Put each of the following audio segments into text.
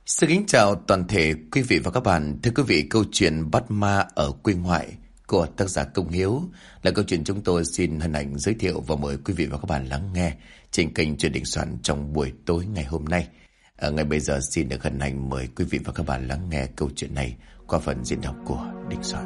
Xin kính chào toàn thể quý vị và các bạn. Thưa quý vị, câu chuyện Bắt Ma ở quê ngoại của tác giả Công Hiếu là câu chuyện chúng tôi xin hân hạnh giới thiệu và mời quý vị và các bạn lắng nghe trên kênh Chuyện Đình Soạn trong buổi tối ngày hôm nay. Ngay bây giờ xin được hân hạnh mời quý vị và các bạn lắng nghe câu chuyện này qua phần diễn đọc của Đình Soạn.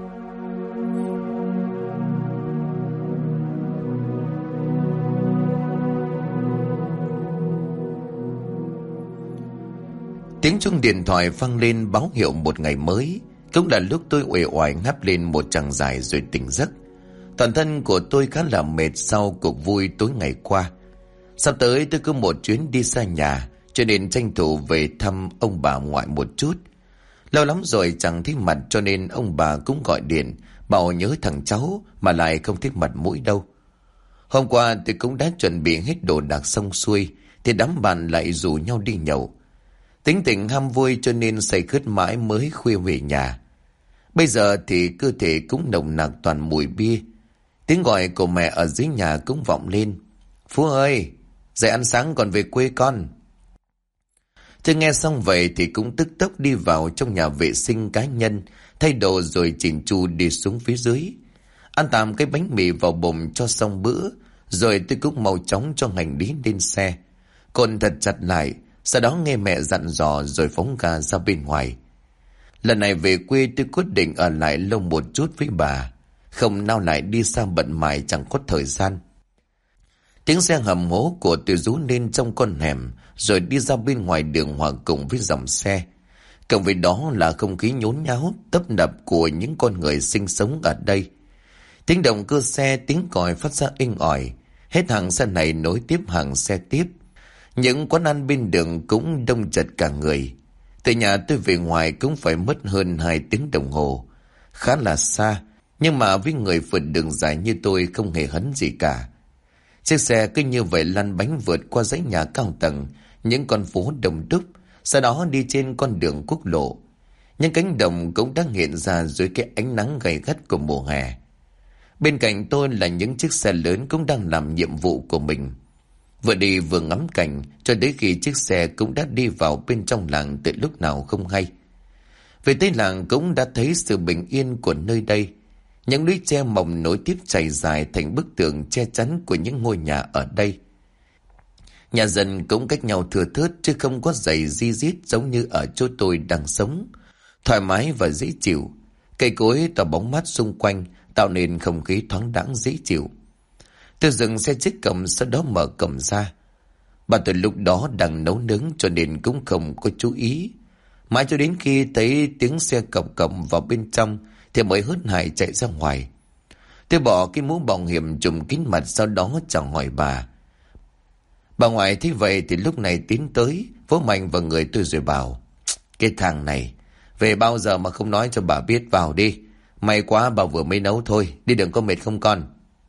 Tiếng chuông điện thoại vang lên báo hiệu một ngày mới. Cũng là lúc tôi uể oải ngáp lên một chàng dài rồi tỉnh giấc. Toàn thân của tôi khá là mệt sau cuộc vui tối ngày qua. Sắp tới tôi có một chuyến đi xa nhà, cho nên tranh thủ về thăm ông bà ngoại một chút. Lâu lắm rồi chẳng thấy mặt, cho nên ông bà cũng gọi điện bảo nhớ thằng cháu mà lại không thấy mặt mũi đâu. Hôm qua tôi cũng đã chuẩn bị hết đồ đạc xong xuôi thì đám bạn lại rủ nhau đi nhậu. Tính tình ham vui cho nên say khướt mãi mới khuya về nhà. Bây giờ thì cơ thể cũng nồng nặc toàn mùi bia. Tiếng gọi của mẹ ở dưới nhà cũng vọng lên. Phú ơi, dậy ăn sáng còn về quê con. Tôi nghe xong vậy thì cũng tức tốc đi vào trong nhà vệ sinh cá nhân, thay đồ rồi chỉnh chu đi xuống phía dưới. Ăn tạm cái bánh mì vào bụng cho xong bữa, rồi tôi cũng mau chóng cho hành lý lên xe. Cột thật chặt lại, sau đó nghe mẹ dặn dò rồi phóng ga ra bên ngoài. Lần này về quê tôi quyết định ở lại lâu một chút với bà. Không nào lại đi xa bận mải chẳng có thời gian. Tiếng xe hầm hố của tôi rú lên trong con hẻm, rồi đi ra bên ngoài đường hòa cùng với dòng xe. Cộng với đó là không khí nhốn nháo, tấp nập của những con người sinh sống ở đây. Tiếng động cơ xe, tiếng còi phát ra inh ỏi. Hết hàng xe này nối tiếp hàng xe tiếp. Những quán ăn bên đường cũng đông chật cả người. Từ nhà tôi về ngoài cũng phải mất hơn 2 tiếng đồng hồ. Khá là xa, nhưng mà với người vượt đường dài như tôi không hề hấn gì cả. Chiếc xe cứ như vậy lăn bánh vượt qua dãy nhà cao tầng, những con phố đông đúc, sau đó đi trên con đường quốc lộ. Những cánh đồng cũng đang hiện ra dưới cái ánh nắng gay gắt của mùa hè. Bên cạnh tôi là những chiếc xe lớn cũng đang làm nhiệm vụ của mình. Vừa đi vừa ngắm cảnh cho đến khi chiếc xe cũng đã đi vào bên trong làng từ lúc nào không hay. Về tới làng cũng đã thấy sự bình yên của nơi đây. Những lũy tre mỏng nối tiếp chảy dài thành bức tường che chắn của những ngôi nhà ở đây. Nhà dân cũng cách nhau thưa thớt chứ không có dày di dít giống như ở chỗ tôi đang sống. Thoải mái và dễ chịu. Cây cối tỏa bóng mát xung quanh tạo nên không khí thoáng đãng dễ chịu. Tôi dừng xe chiếc cổng, sau đó mở cổng ra. Bà tôi lúc đó đang nấu nướng cho nên cũng không có chú ý. Mãi cho đến khi thấy tiếng xe cộc cộc vào bên trong thì mới hớt hải chạy ra ngoài. Tôi bỏ cái mũ bảo hiểm trùm kín mặt, sau đó chào hỏi bà. Bà ngoại thấy vậy thì lúc này tiến tới vỗ mạnh vào người tôi rồi bảo: Cái thằng này về bao giờ mà không nói cho bà biết, vào đi. May quá bà vừa mới nấu thôi, đi đừng có mệt không con.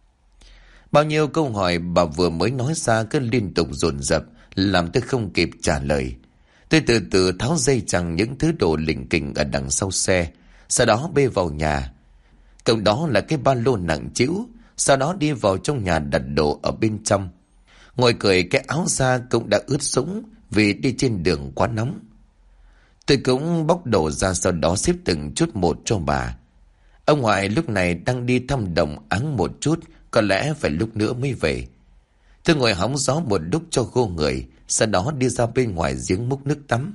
Bao nhiêu câu hỏi bà vừa mới nói ra cứ liên tục dồn dập làm tôi không kịp trả lời. Tôi từ từ tháo dây chằng những thứ đồ lỉnh kỉnh ở đằng sau xe, sau đó bê vào nhà. Cộng đó là cái ba lô nặng trĩu, sau đó đi vào trong nhà đặt đồ ở bên trong. Ngồi cởi cái áo ra cũng đã ướt sũng vì đi trên đường quá nóng. Tôi cũng bóc đồ ra, sau đó xếp từng chút một cho bà. Ông ngoại lúc này đang đi thăm đồng áng một chút, có lẽ phải lúc nữa mới về. Tôi ngồi hóng gió một lúc cho khô người, sau đó đi ra bên ngoài giếng múc nước tắm.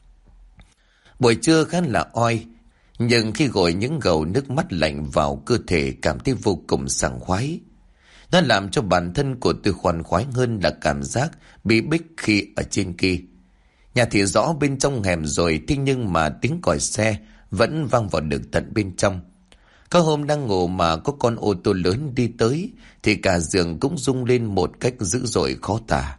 Buổi trưa khá là oi, nhưng khi gội những gầu nước mắt lạnh vào cơ thể cảm thấy vô cùng sảng khoái. Nó làm cho bản thân của tôi khoan khoái hơn là cảm giác bị bích khi ở trên kia. Nhà thì rõ bên trong hẻm rồi, thế nhưng mà tiếng còi xe vẫn vang vào được tận bên trong. Có hôm đang ngủ mà có con ô tô lớn đi tới thì cả giường cũng rung lên một cách dữ dội khó tả.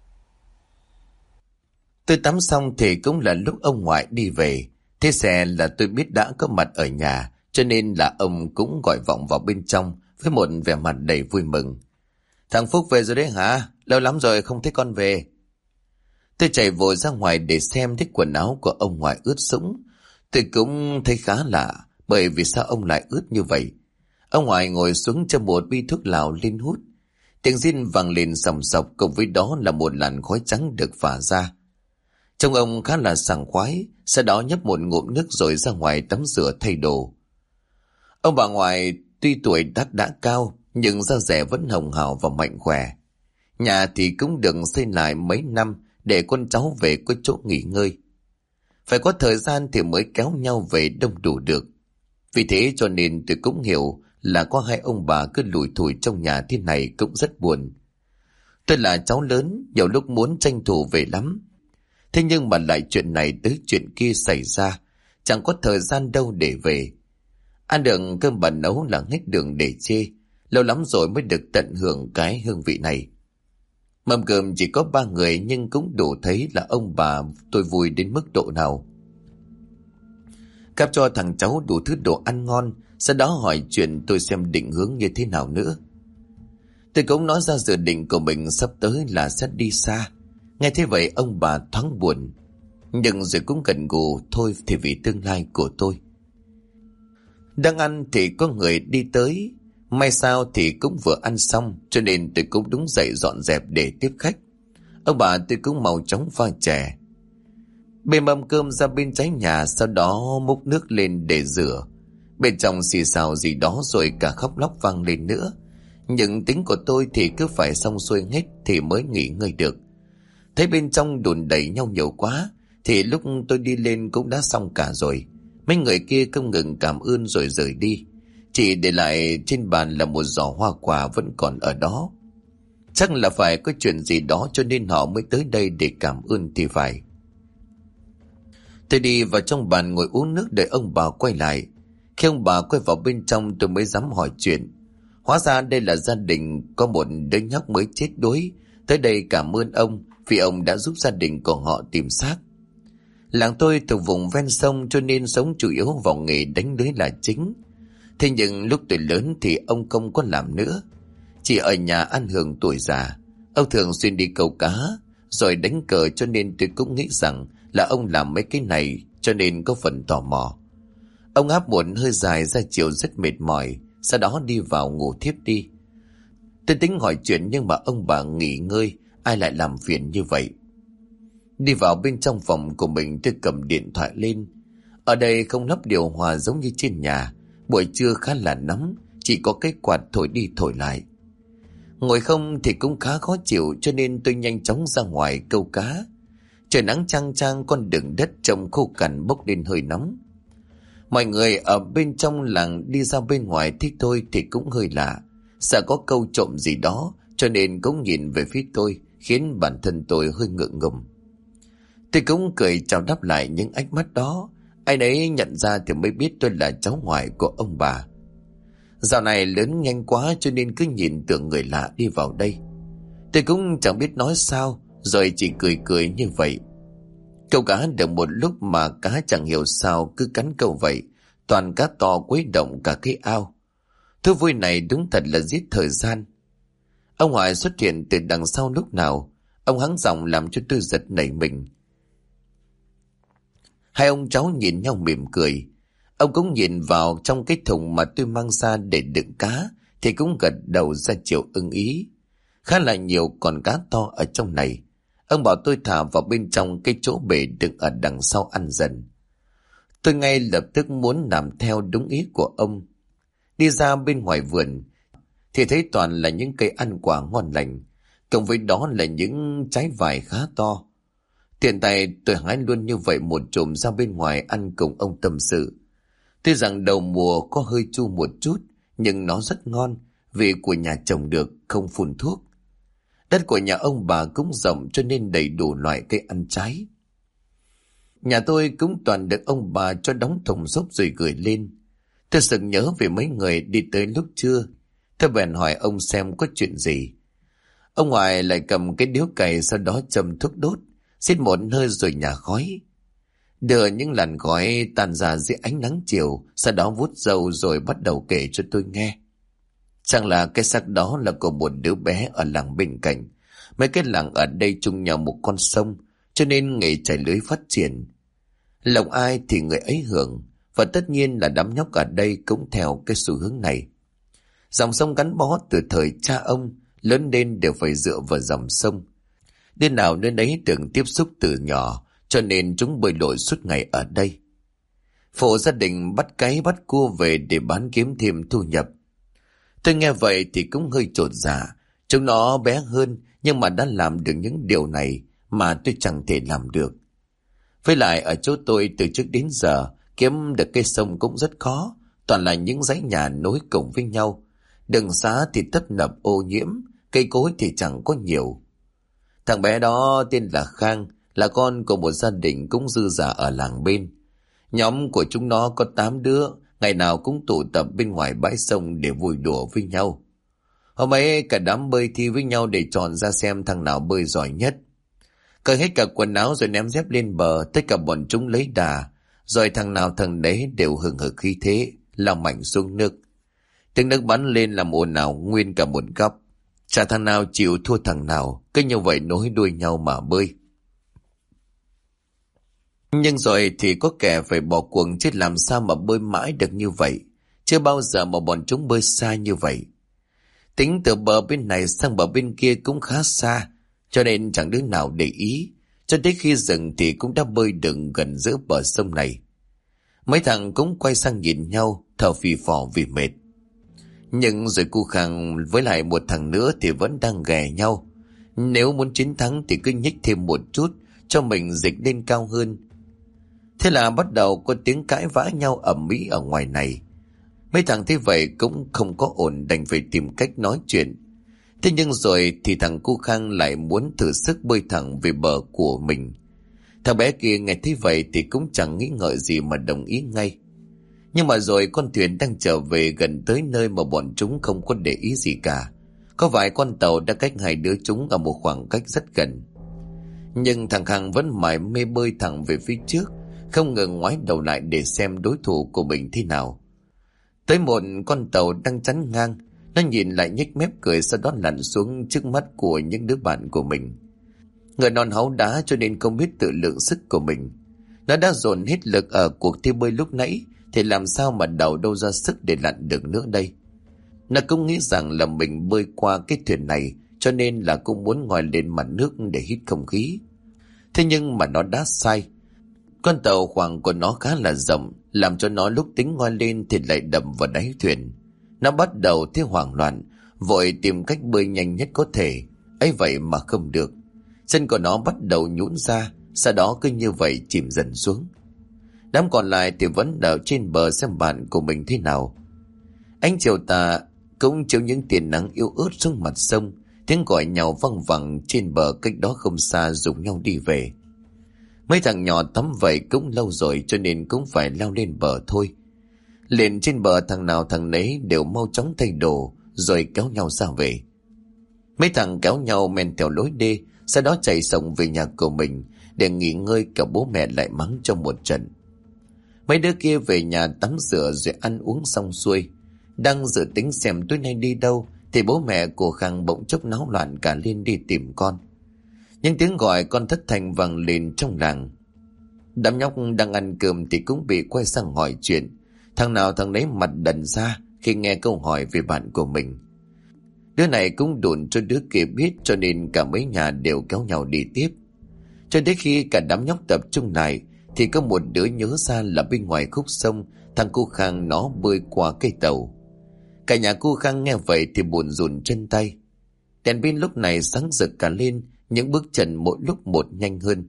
Tôi tắm xong thì cũng là lúc ông ngoại đi về. Thế xe là tôi biết đã có mặt ở nhà, cho nên là ông cũng gọi vọng vào bên trong với một vẻ mặt đầy vui mừng. Thằng Phúc về rồi đấy hả? Lâu lắm rồi không thấy con về. Tôi chạy vội ra ngoài để xem thấy quần áo của ông ngoại ướt sũng. Tôi cũng thấy khá lạ, bởi vì sao ông lại ướt như vậy. Ông ngoại ngồi xuống cho một bi thuốc lào lên hút. Tiếng rên vang lên sòng sọc, cùng với đó là một làn khói trắng được phả ra. Trông ông khá là sảng khoái, sau đó nhấp một ngụm nước rồi ra ngoài tắm rửa thay đồ. Ông bà ngoại tuy tuổi đã cao, nhưng da dẻ vẫn hồng hào và mạnh khỏe. Nhà thì cũng được xây lại mấy năm để con cháu về có chỗ nghỉ ngơi. Phải có thời gian thì mới kéo nhau về đông đủ được. Vì thế cho nên tôi cũng hiểu là có hai ông bà cứ lủi thủi trong nhà thế này cũng rất buồn. Tôi là cháu lớn, nhiều lúc muốn tranh thủ về lắm. Thế nhưng mà lại chuyện này tới chuyện kia xảy ra, chẳng có thời gian đâu để về. Ăn được cơm bà nấu là hết đường để chê, lâu lắm rồi mới được tận hưởng cái hương vị này. Mâm cơm chỉ có 3 người nhưng cũng đủ thấy là ông bà tôi vui đến mức độ nào. Cắp cho thằng cháu đủ thứ đồ ăn ngon, sau đó hỏi chuyện tôi xem định hướng như thế nào nữa. Tôi cũng nói ra dự định của mình sắp tới là sẽ đi xa. Nghe thế vậy ông bà thoáng buồn, nhưng rồi cũng gật gù thôi thì vì tương lai của tôi. Đang ăn thì có người đi tới, may sao thì cũng vừa ăn xong, cho nên tôi cũng đúng dậy dọn dẹp để tiếp khách. Ông bà tôi cũng mau chóng pha chè, bê mâm cơm ra bên trái nhà, sau đó múc nước lên để rửa. Bên trong xì xào gì đó rồi cả khóc lóc vang lên nữa. Nhưng tính của tôi thì cứ phải xong xuôi hết thì mới nghỉ ngơi được. Thấy bên trong đùn đẩy nhau nhiều quá thì lúc tôi đi lên cũng đã xong cả rồi. Mấy người kia không ngừng cảm ơn rồi rời đi, chỉ để lại trên bàn là một giỏ hoa quả vẫn còn ở đó. Chắc là phải có chuyện gì đó cho nên họ mới tới đây để cảm ơn thì phải. Tôi đi vào trong bàn ngồi uống nước đợi ông bà quay lại. Khi ông bà quay vào bên trong tôi mới dám hỏi chuyện. Hóa ra đây là gia đình có một đứa nhóc mới chết đuối tới đây cảm ơn ông vì ông đã giúp gia đình của họ tìm xác. Làng tôi thuộc vùng ven sông cho nên sống chủ yếu vào nghề đánh lưới là chính. Thế nhưng lúc tôi lớn thì ông không có làm nữa, chỉ ở nhà ăn hưởng tuổi già. Ông thường xuyên đi câu cá rồi đánh cờ, cho nên tôi cũng nghĩ rằng là ông làm mấy cái này cho nên có phần tò mò. Ông áp một hơi dài ra chiều rất mệt mỏi, sau đó đi vào ngủ thiếp đi. Tôi tính hỏi chuyện nhưng mà ông bà nghỉ ngơi, ai lại làm phiền như vậy. Đi vào bên trong phòng của mình tôi cầm điện thoại lên. Ở đây không lắp điều hòa giống như trên nhà, buổi trưa khá là nóng, chỉ có cái quạt thổi đi thổi lại. Ngồi không thì cũng khá khó chịu cho nên tôi nhanh chóng ra ngoài câu cá. Trời nắng chang chang, con đường đất trông khô cằn bốc lên hơi nóng. Mọi người ở bên trong làng đi ra bên ngoài thích tôi thì cũng hơi lạ, sợ có câu trộm gì đó cho nên cũng nhìn về phía tôi, khiến bản thân tôi hơi ngượng ngùng. Tôi cũng cười chào đáp lại những ánh mắt đó. Ai nấy nhận ra thì mới biết tôi là cháu ngoại của ông bà. Dạo này lớn nhanh quá cho nên cứ nhìn tưởng người lạ đi vào đây. Tôi cũng chẳng biết nói sao, rồi chỉ cười cười như vậy. Câu cá được một lúc mà cá chẳng hiểu sao cứ cắn câu vậy, toàn cá to quấy động cả cái ao. Thú vui này đúng thật là giết thời gian. Ông ngoại xuất hiện từ đằng sau lúc nào, ông hắng giọng làm cho tôi giật nảy mình. Hai ông cháu nhìn nhau mỉm cười. Ông cũng nhìn vào trong cái thùng mà tôi mang ra để đựng cá thì cũng gật đầu ra chiều ưng ý. Khá là nhiều con cá to ở trong này. Ông bảo tôi thả vào bên trong cái chỗ bể đựng ở đằng sau ăn dần. Tôi ngay lập tức muốn làm theo đúng ý của ông. Đi ra bên ngoài vườn thì thấy toàn là những cây ăn quả ngon lành, cộng với đó là những trái vải khá to. Tiện tay tôi hái luôn như vậy một chùm ra bên ngoài ăn cùng ông tâm sự. Tuy rằng đầu mùa có hơi chua một chút, nhưng nó rất ngon vì của nhà trồng được, không phun thuốc. Đất của nhà ông bà cũng rộng cho nên đầy đủ loại cây ăn trái. Nhà tôi cũng toàn được ông bà cho đóng thùng xốp rồi gửi lên. Tôi sực nhớ về mấy người đi tới lúc trưa. Tôi bèn hỏi ông xem có chuyện gì. Ông ngoại lại cầm cái điếu cày, sau đó châm thuốc đốt, xịt một hơi rồi nhả khói. Đưa những làn khói tan ra dưới ánh nắng chiều, sau đó vuốt râu rồi bắt đầu kể cho tôi nghe. Chẳng là cái xác đó là của một đứa bé ở làng bên cạnh. Mấy cái làng ở đây chung nhau một con sông, cho nên nghề chài lưới phát triển. Lòng ai thì người ấy hưởng, và tất nhiên là đám nhóc ở đây cũng theo cái xu hướng này. Dòng sông gắn bó từ thời cha ông, lớn lên đều phải dựa vào dòng sông. Đến nào nơi đấy được tiếp xúc từ nhỏ, cho nên chúng bơi lội suốt ngày ở đây. Phụ gia đình bắt cáy bắt cua về để bán kiếm thêm thu nhập. Tôi nghe vậy thì cũng hơi chột dạ. Chúng nó bé hơn nhưng mà đã làm được những điều này mà tôi chẳng thể làm được. Với lại ở chỗ tôi từ trước đến giờ kiếm được cây sông cũng rất khó, toàn là những dãy nhà nối cùng với nhau. Đường xá thì tấp nập ô nhiễm, cây cối thì chẳng có nhiều. Thằng bé đó tên là Khang, là con của một gia đình cũng dư dả ở làng bên. Nhóm của chúng nó có 8 đứa, ngày nào cũng tụ tập bên ngoài bãi sông để vui đùa với nhau. Hôm ấy cả đám bơi thi với nhau để chọn ra xem thằng nào bơi giỏi nhất. Cởi hết cả quần áo rồi ném dép lên bờ, tất cả bọn chúng lấy đà, rồi thằng nào thằng đấy đều hừng hực khí thế, lao mạnh xuống nước. Tiếng nước bắn lên làm ồn ào nguyên cả một góc. Chả thằng nào chịu thua thằng nào, cứ như vậy nối đuôi nhau mà bơi. Nhưng rồi thì có kẻ phải bỏ cuộc, chứ làm sao mà bơi mãi được như vậy. Chưa bao giờ mà bọn chúng bơi xa như vậy. Tính từ bờ bên này sang bờ bên kia cũng khá xa, cho nên chẳng đứa nào để ý. Cho tới khi dừng thì cũng đã bơi được gần giữa bờ sông này. Mấy thằng cũng quay sang nhìn nhau, thở phì phò vì mệt. Nhưng rồi cu Khang với lại một thằng nữa thì vẫn đang ghè nhau. Nếu muốn chiến thắng thì cứ nhích thêm một chút, cho mình dịch lên cao hơn. Thế là bắt đầu có tiếng cãi vã nhau ầm ĩ ở ngoài này. Mấy thằng thế vậy cũng không có ổn, đành phải tìm cách nói chuyện. Thế nhưng rồi thì thằng cu Khang lại muốn thử sức bơi thẳng về bờ của mình. Thằng bé kia nghe thấy vậy thì cũng chẳng nghĩ ngợi gì mà đồng ý ngay. Nhưng mà rồi con thuyền đang trở về gần tới nơi mà bọn chúng không có để ý gì cả. Có vài con tàu đã cách hai đứa chúng ở một khoảng cách rất gần. Nhưng thằng Khang vẫn mải mê bơi thẳng về phía trước, không ngừng ngoái đầu lại để xem đối thủ của mình thế nào. Tới một con tàu đang chắn ngang, nó nhìn lại nhếch mép cười, sau đó lặn xuống trước mắt của những đứa bạn của mình. Người non háu đá cho nên không biết tự lượng sức của mình. Nó đã dồn hết lực ở cuộc thi bơi lúc nãy, thì làm sao mà đầu đâu ra sức để lặn được nữa đây. Nó cũng nghĩ rằng là mình bơi qua cái thuyền này, cho nên là cũng muốn ngoi lên mặt nước để hít không khí. Thế nhưng mà nó đã sai. Con tàu khoang của nó khá là rộng, làm cho nó lúc tính ngoi lên thì lại đâm vào đáy thuyền. Nó bắt đầu thấy hoảng loạn, vội tìm cách bơi nhanh nhất có thể. Ấy vậy mà không được. Chân của nó bắt đầu nhũn ra, sau đó cứ như vậy chìm dần xuống. Đám còn lại thì vẫn đậu trên bờ xem bạn của mình thế nào. Ánh chiều tà cũng chiếu những tia nắng yếu ớt xuống mặt sông. Tiếng gọi nhau văng vẳng trên bờ cách đó không xa rủ nhau đi về. Mấy thằng nhỏ tắm vậy cũng lâu rồi, cho nên cũng phải leo lên bờ thôi. Lên trên bờ thằng nào thằng nấy đều mau chóng thay đồ rồi kéo nhau ra về. Mấy thằng kéo nhau men theo lối đê, sau đó chạy sổng về nhà của mình để nghỉ ngơi, cả bố mẹ lại mắng cho một trận. Mấy đứa kia về nhà tắm rửa rồi ăn uống xong xuôi, đang dự tính xem tối nay đi đâu thì bố mẹ của Khang bỗng chốc náo loạn cả lên đi tìm con. Những tiếng gọi con thất thanh vang lên trong làng. Đám nhóc đang ăn cơm thì cũng bị quay sang hỏi chuyện. Thằng nào thằng nấy mặt đần ra khi nghe câu hỏi về bạn của mình. Đứa này cũng đồn cho đứa kia biết, cho nên cả mấy nhà đều kéo nhau đi tiếp. Cho đến khi cả đám nhóc tập trung lại thì có một đứa nhớ ra là bên ngoài khúc sông thằng cu Khang nó bơi qua cây tàu. Cả nhà cu Khang nghe vậy thì buồn rùn chân tay. Đèn pin lúc này sáng rực cả lên, những bước chân mỗi lúc một nhanh hơn.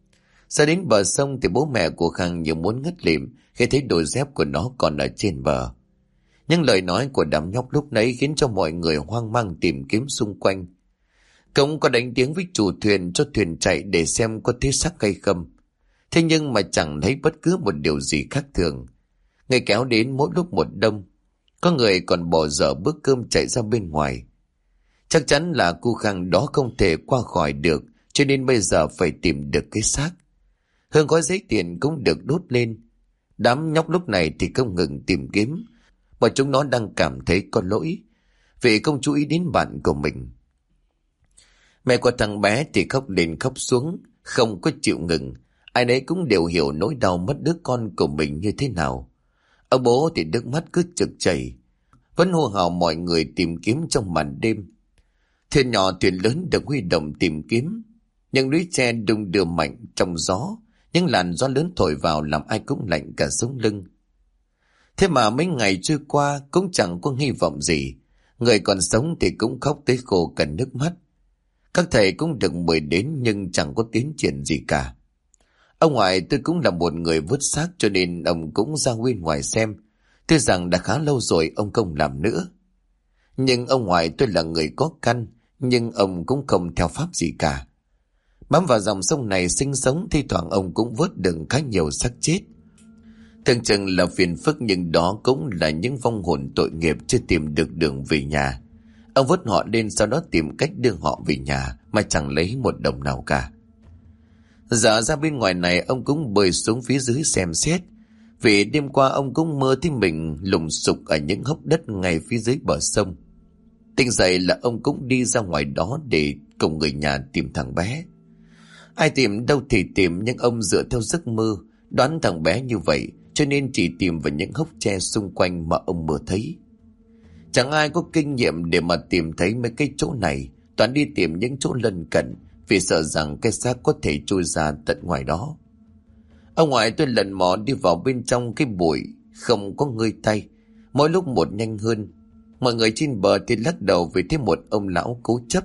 Ra đến bờ sông thì bố mẹ của Khang như muốn ngất lịm khi thấy đôi dép của nó còn ở trên bờ. Nhưng lời nói của đám nhóc lúc nãy khiến cho mọi người hoang mang tìm kiếm xung quanh. Cũng có đánh tiếng với chủ thuyền cho thuyền chạy để xem có thấy xác hay không. Thế nhưng mà chẳng thấy bất cứ một điều gì khác thường. Người kéo đến mỗi lúc một đông. Có người còn bỏ dở bữa cơm chạy ra bên ngoài. Chắc chắn là cu Khang đó không thể qua khỏi được, cho nên bây giờ phải tìm được cái xác. Hương khói giấy tiền cũng được đốt lên. Đám nhóc lúc này thì không ngừng tìm kiếm, và chúng nó đang cảm thấy có lỗi vì không chú ý đến bạn của mình. Mẹ của thằng bé thì khóc lên khóc xuống, không có chịu ngừng. Ai nấy cũng đều hiểu nỗi đau mất đứa con của mình như thế nào. Ông bố thì nước mắt cứ trực chảy, vẫn hô hào mọi người tìm kiếm trong màn đêm. Thuyền nhỏ thuyền lớn được huy động tìm kiếm. Những lưới tre đung đưa mạnh trong gió, Những làn gió lớn thổi vào làm ai cũng lạnh cả sống lưng. Thế mà mấy ngày trôi qua cũng chẳng có hy vọng gì. Người còn sống thì cũng khóc tới khô cả nước mắt. Các thầy cũng được mời đến nhưng chẳng có tiến triển gì cả. Ông ngoại tôi cũng là một người vứt xác cho nên ông cũng ra bên ngoài xem. Tuy rằng đã khá lâu rồi ông không làm nữa. Nhưng ông ngoại tôi là người có căn, nhưng ông cũng không theo pháp gì cả. Bám vào dòng sông này sinh sống, thi thoảng ông cũng vớt được khá nhiều xác chết. Tưởng chừng là phiền phức nhưng đó cũng là những vong hồn tội nghiệp chưa tìm được đường về nhà. Ông vớt họ lên sau đó tìm cách đưa họ về nhà mà chẳng lấy một đồng nào cả. Giờ ra bên ngoài này ông cũng bơi xuống phía dưới xem xét. Vì đêm qua ông cũng mơ thấy mình lùng sục ở những hốc đất ngay phía dưới bờ sông. Tỉnh dậy là ông cũng đi ra ngoài đó để cùng người nhà tìm thằng bé. Ai tìm đâu thì tìm, nhưng ông dựa theo giấc mơ đoán thằng bé như vậy, cho nên chỉ tìm vào những hốc tre xung quanh mà ông mơ thấy. Chẳng ai có kinh nghiệm để mà tìm thấy mấy cái chỗ này, toàn đi tìm những chỗ lân cận vì sợ rằng cái xác có thể trôi ra tận ngoài đó. Ông ngoại tôi lần mò đi vào bên trong cái bụi, không có ngơi tay, mỗi lúc một nhanh hơn. Mọi người trên bờ thì lắc đầu vì thấy một ông lão cố chấp.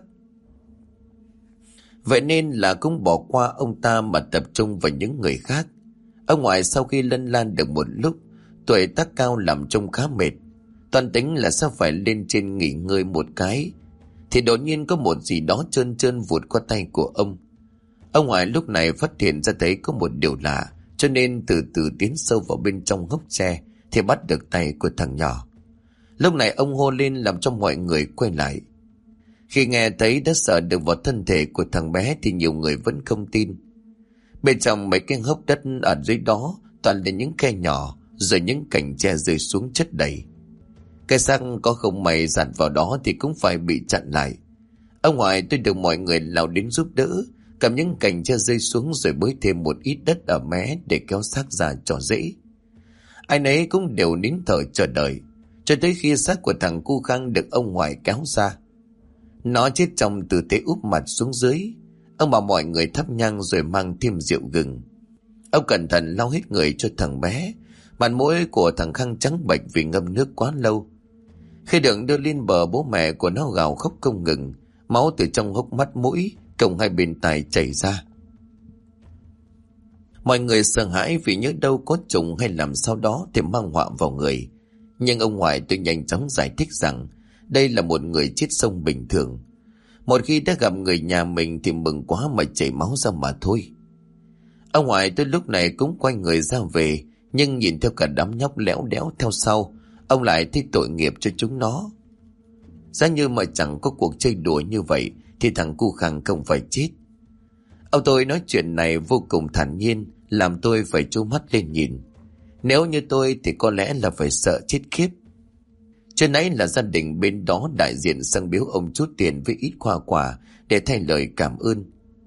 Vậy nên là cũng bỏ qua ông ta mà tập trung vào những người khác. Ông ngoại sau khi lân lan được một lúc, tuổi tác cao làm trông khá mệt. Toàn tính là sao phải lên trên nghỉ ngơi một cái, thì đột nhiên có một gì đó trơn trơn vụt qua tay của ông. Ông ngoại lúc này phát hiện ra thấy có một điều lạ, cho nên từ từ tiến sâu vào bên trong hốc tre thì bắt được tay của thằng nhỏ. Lúc này ông hô lên làm cho mọi người quay lại. Khi nghe thấy đã sờ được vào thân thể của thằng bé thì nhiều người vẫn không tin. Bên trong mấy cái hốc đất ở dưới đó toàn là những khe nhỏ, rồi những cành tre rơi xuống chất đầy. Cái xác có không may dạt vào đó thì cũng phải bị chặn lại. Ông ngoại tôi được mọi người lao đến giúp đỡ, cầm những cành tre rơi xuống rồi bới thêm một ít đất ở mé để kéo xác ra cho dễ. Ai nấy cũng đều nín thở chờ đợi, cho tới khi xác của thằng cu Khang được ông ngoại kéo ra. Nó chết trong tư thế úp mặt xuống dưới. Ông bảo mọi người thắp nhang rồi mang thêm rượu gừng. Ông cẩn thận lau hết người cho thằng bé. Mặt mũi của thằng Khang trắng bệch vì ngâm nước quá lâu. Khi được đưa lên bờ, bố mẹ của nó gào khóc không ngừng. Máu từ trong hốc mắt mũi cộng hai bên tai chảy ra. Mọi người sợ hãi vì nhớ đâu có trùng hay làm sao đó thì mang họa vào người. Nhưng ông ngoại tôi nhanh chóng giải thích rằng đây là một người chết sông bình thường. Một khi đã gặp người nhà mình thì mừng quá mà chảy máu ra mà thôi. Ông ngoại tôi lúc này cũng quay người ra về, nhưng nhìn theo cả đám nhóc lẽo đẽo theo sau, ông lại thấy tội nghiệp cho chúng nó. Giá như mà chẳng có cuộc chơi đùa như vậy thì thằng cu Khang không phải chết. Ông tôi nói chuyện này vô cùng thản nhiên, làm tôi phải trố mắt lên nhìn. Nếu như tôi thì có lẽ là phải sợ chết khiếp. Trước nãy là gia đình bên đó đại diện sang biếu ông chút tiền với ít hoa quả để thay lời cảm ơn.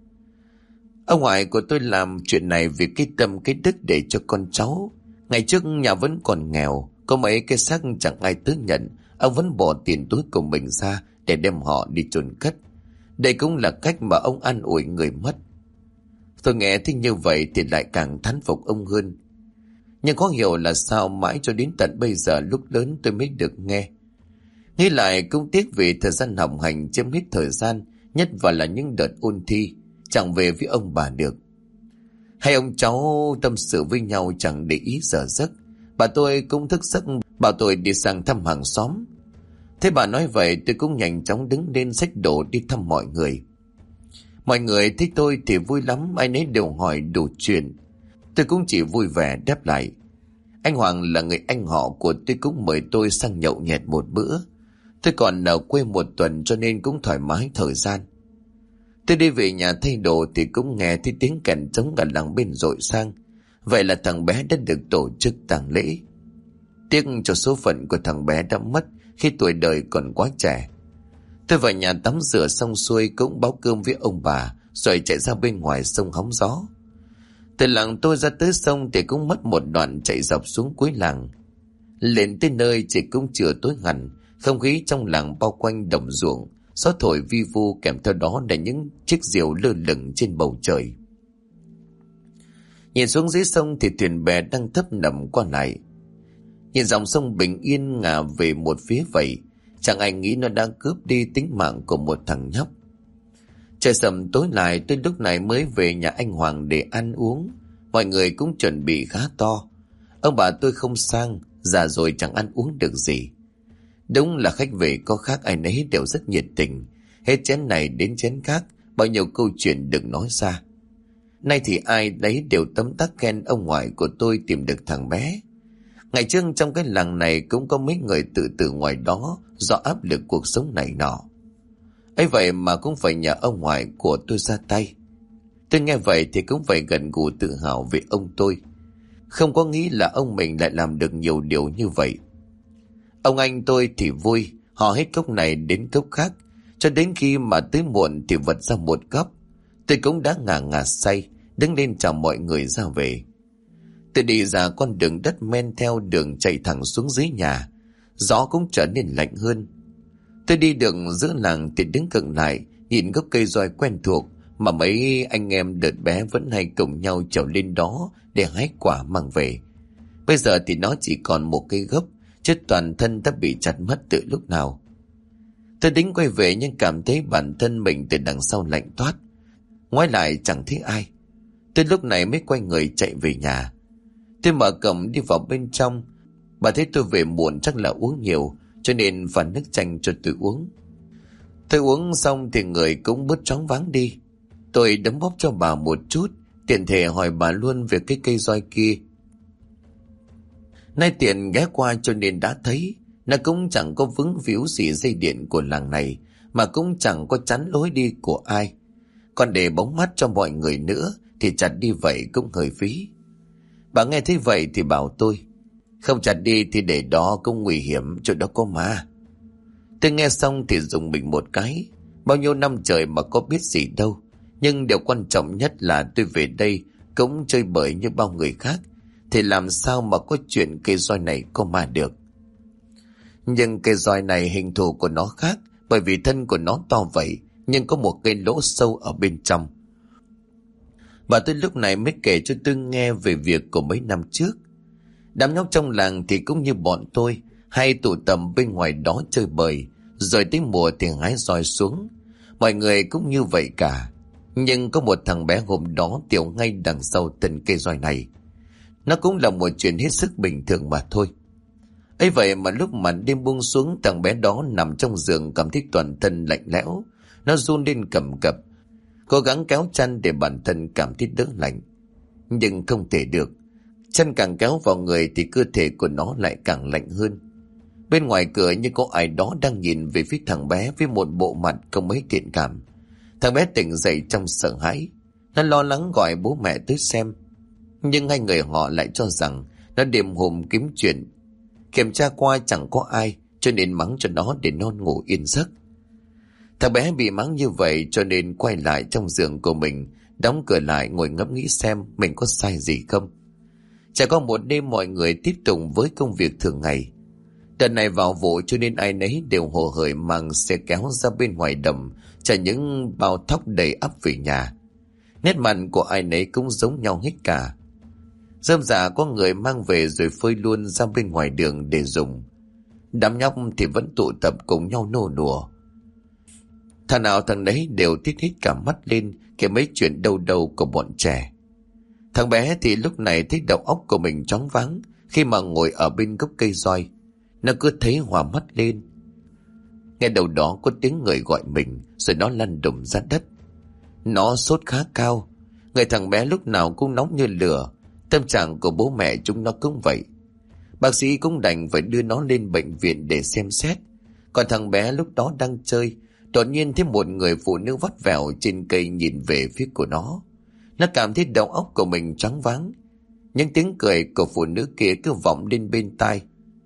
Ông ngoại của tôi làm chuyện này vì cái tâm cái đức để cho con cháu. Ngày trước nhà vẫn còn nghèo, có mấy cái xác chẳng ai tới nhận, ông vẫn bỏ tiền túi của mình ra để đem họ đi chôn cất. Đây cũng là cách mà ông an ủi người mất. Tôi nghe thấy như vậy thì lại càng thán phục ông hơn. Nhưng khó hiểu là sao mãi cho đến tận bây giờ lúc lớn tôi mới được nghe. Nghĩ lại cũng tiếc vì thời gian học hành chiếm hết thời gian, nhất và là những đợt ôn thi, chẳng về với ông bà được. Hai ông cháu tâm sự với nhau chẳng để ý giờ giấc. Bà tôi cũng thức giấc bảo tôi đi sang thăm hàng xóm. Thế bà nói vậy tôi cũng nhanh chóng đứng lên xách đồ đi thăm mọi người. Mọi người thấy tôi thì vui lắm, ai nấy đều hỏi đủ chuyện. Tôi cũng chỉ vui vẻ đáp lại. Anh Hoàng là người anh họ của tôi cũng mời tôi sang nhậu nhẹt một bữa. Tôi còn ở quê một tuần cho nên cũng thoải mái thời gian. Tôi đi về nhà thay đồ thì cũng nghe thấy tiếng kèn trống ở làng bên rội sang. Vậy là thằng bé đã được tổ chức tang lễ. Tiếc cho số phận của thằng bé đã mất khi tuổi đời còn quá trẻ. Tôi vào nhà tắm rửa xong xuôi cũng báo cơm với ông bà, rồi chạy ra bên ngoài sông hóng gió. Từ làng tôi ra tới sông thì cũng mất một đoạn chạy dọc xuống cuối làng. Lên tới nơi chỉ cũng chừa tối hẳn, không khí trong làng bao quanh đồng ruộng, gió thổi vi vu kèm theo đó là những chiếc diều lơ lửng trên bầu trời. Nhìn xuống dưới sông thì thuyền bè đang thấp nằm qua lại. Nhìn dòng sông bình yên ngả về một phía vậy, chẳng ai nghĩ nó đang cướp đi tính mạng của một thằng nhóc. Trời sầm tối lại, tôi lúc này mới về nhà anh Hoàng để ăn uống. Mọi người cũng chuẩn bị khá to. Ông bà tôi không sang, già rồi chẳng ăn uống được gì. Đúng là khách về có khác ai nấy đều rất nhiệt tình. Hết chén này đến chén khác, bao nhiêu câu chuyện được nói ra. Nay thì ai đấy đều tấm tắc khen ông ngoại của tôi tìm được thằng bé. Ngày trước trong cái làng này cũng có mấy người tự tử ngoài đó do áp lực cuộc sống này nọ. Ấy vậy mà cũng phải nhờ ông ngoại của tôi ra tay. Tôi nghe vậy thì cũng phải gần gù tự hào về ông tôi. Không có nghĩ là ông mình lại làm được nhiều điều như vậy. Ông anh tôi thì vui, họ hết cốc này đến cốc khác, cho đến khi mà tới muộn thì vật ra một cốc. Tôi cũng đã ngà ngà say, đứng lên chào mọi người ra về. Tôi đi ra con đường đất men theo đường chạy thẳng xuống dưới nhà. Gió cũng trở nên lạnh hơn. Tôi đi đường giữa làng thì đứng cận lại, nhìn gốc cây roi quen thuộc mà mấy anh em đợt bé vẫn hay cùng nhau trèo lên đó để hái quả mang về. Bây giờ thì nó chỉ còn một cây gốc, chứ toàn thân đã bị chặt mất từ lúc nào. Tôi tính quay về nhưng cảm thấy bản thân mình từ đằng sau lạnh toát. Ngoái lại chẳng thấy ai. Tôi lúc này mới quay người chạy về nhà. Tôi mở cổng đi vào bên trong. Bà thấy tôi về muộn chắc là uống nhiều, cho nên pha nước chanh cho tôi uống. Tôi uống xong thì người cũng bớt choáng váng đi. Tôi đấm bóp cho bà một chút, tiện thể hỏi bà luôn về cái cây roi kia. Nay tiện ghé qua cho nên đã thấy. Nó cũng chẳng có vướng víu gì dây điện của làng này, mà cũng chẳng có chắn lối đi của ai. Còn để bóng mắt cho mọi người nữa thì chặt đi vậy cũng hơi phí. Bà nghe thấy vậy thì bảo tôi, không chặt đi thì để đó cũng nguy hiểm, chỗ đó có ma. Tôi nghe xong thì rùng mình một cái. Bao nhiêu năm trời mà có biết gì đâu. Nhưng điều quan trọng nhất là tôi về đây cũng chơi bời như bao người khác, thì làm sao mà có chuyện cây roi này có ma được. Nhưng cây roi này hình thù của nó khác, bởi vì thân của nó to vậy nhưng có một cây lỗ sâu ở bên trong. Bà tôi lúc này mới kể cho tôi nghe về việc của mấy năm trước. Đám nhóc trong làng thì cũng như bọn tôi, hay tụ tập bên ngoài đó chơi bời, rồi tới mùa thì hái roi xuống. Mọi người cũng như vậy cả. Nhưng có một thằng bé hôm đó tiểu ngay đằng sau thân cây roi này. Nó cũng là một chuyện hết sức bình thường mà thôi. Ấy vậy mà lúc màn đêm buông xuống, thằng bé đó nằm trong giường cảm thấy toàn thân lạnh lẽo. Nó run lên cầm cập, cố gắng kéo chăn để bản thân cảm thấy đỡ lạnh. Nhưng không thể được. Chân càng kéo vào người thì cơ thể của nó lại càng lạnh hơn. Bên ngoài cửa như có ai đó đang nhìn về phía thằng bé với một bộ mặt không mấy thiện cảm. Thằng bé tỉnh dậy trong sợ hãi. Nó lo lắng gọi bố mẹ tới xem. Nhưng hai người họ lại cho rằng nó đêm hôm kiếm chuyện. Kiểm tra qua chẳng có ai, cho nên mắng cho nó để nó ngủ yên giấc. Thằng bé bị mắng như vậy cho nên quay lại trong giường của mình, đóng cửa lại ngồi ngẫm nghĩ xem mình có sai gì không. Trải qua một đêm mọi người tiếp tục với công việc thường ngày. Đợt này vào vụ cho nên ai nấy đều hồ hởi mang xe kéo ra bên ngoài đầm, chở những bao thóc đầy ắp về nhà. Nét mặt của ai nấy cũng giống nhau hết cả. Rơm rạ có người mang về rồi phơi luôn ra bên ngoài đường để dùng. Đám nhóc thì vẫn tụ tập cùng nhau nô đùa. Thằng nào thằng đấy đều tít hết cả mắt lên kể mấy chuyện đâu đâu của bọn trẻ. Thằng bé thì lúc này thấy đầu óc của mình choáng váng khi mà ngồi ở bên gốc cây roi. Nó cứ thấy hòa mắt lên. Nghe đầu đó có tiếng người gọi mình, rồi nó lăn đùng ra đất. Nó sốt khá cao. Người thằng bé lúc nào cũng nóng như lửa. Tâm trạng của bố mẹ chúng nó cũng vậy. Bác sĩ cũng đành phải đưa nó lên bệnh viện để xem xét. Còn thằng bé lúc đó đang chơi, đột nhiên thấy một người phụ nữ vắt vẻo trên cây nhìn về phía của nó. Nó cảm thấy đầu óc của mình choáng váng. Những tiếng cười của phụ nữ kia cứ vọng lên bên tai.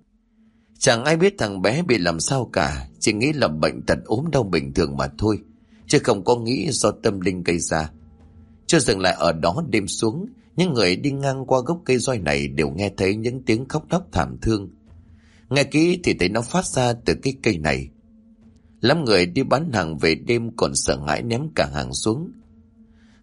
Chẳng ai biết thằng bé bị làm sao cả, chỉ nghĩ là bệnh tật ốm đau bình thường mà thôi, chứ không có nghĩ do tâm linh gây ra. Chưa dừng lại ở đó, đêm xuống, những người đi ngang qua gốc cây roi này đều nghe thấy những tiếng khóc lóc thảm thương. Nghe kỹ thì thấy nó phát ra từ cái cây này. Lắm người đi bán hàng về đêm còn sợ hãi ném cả hàng xuống.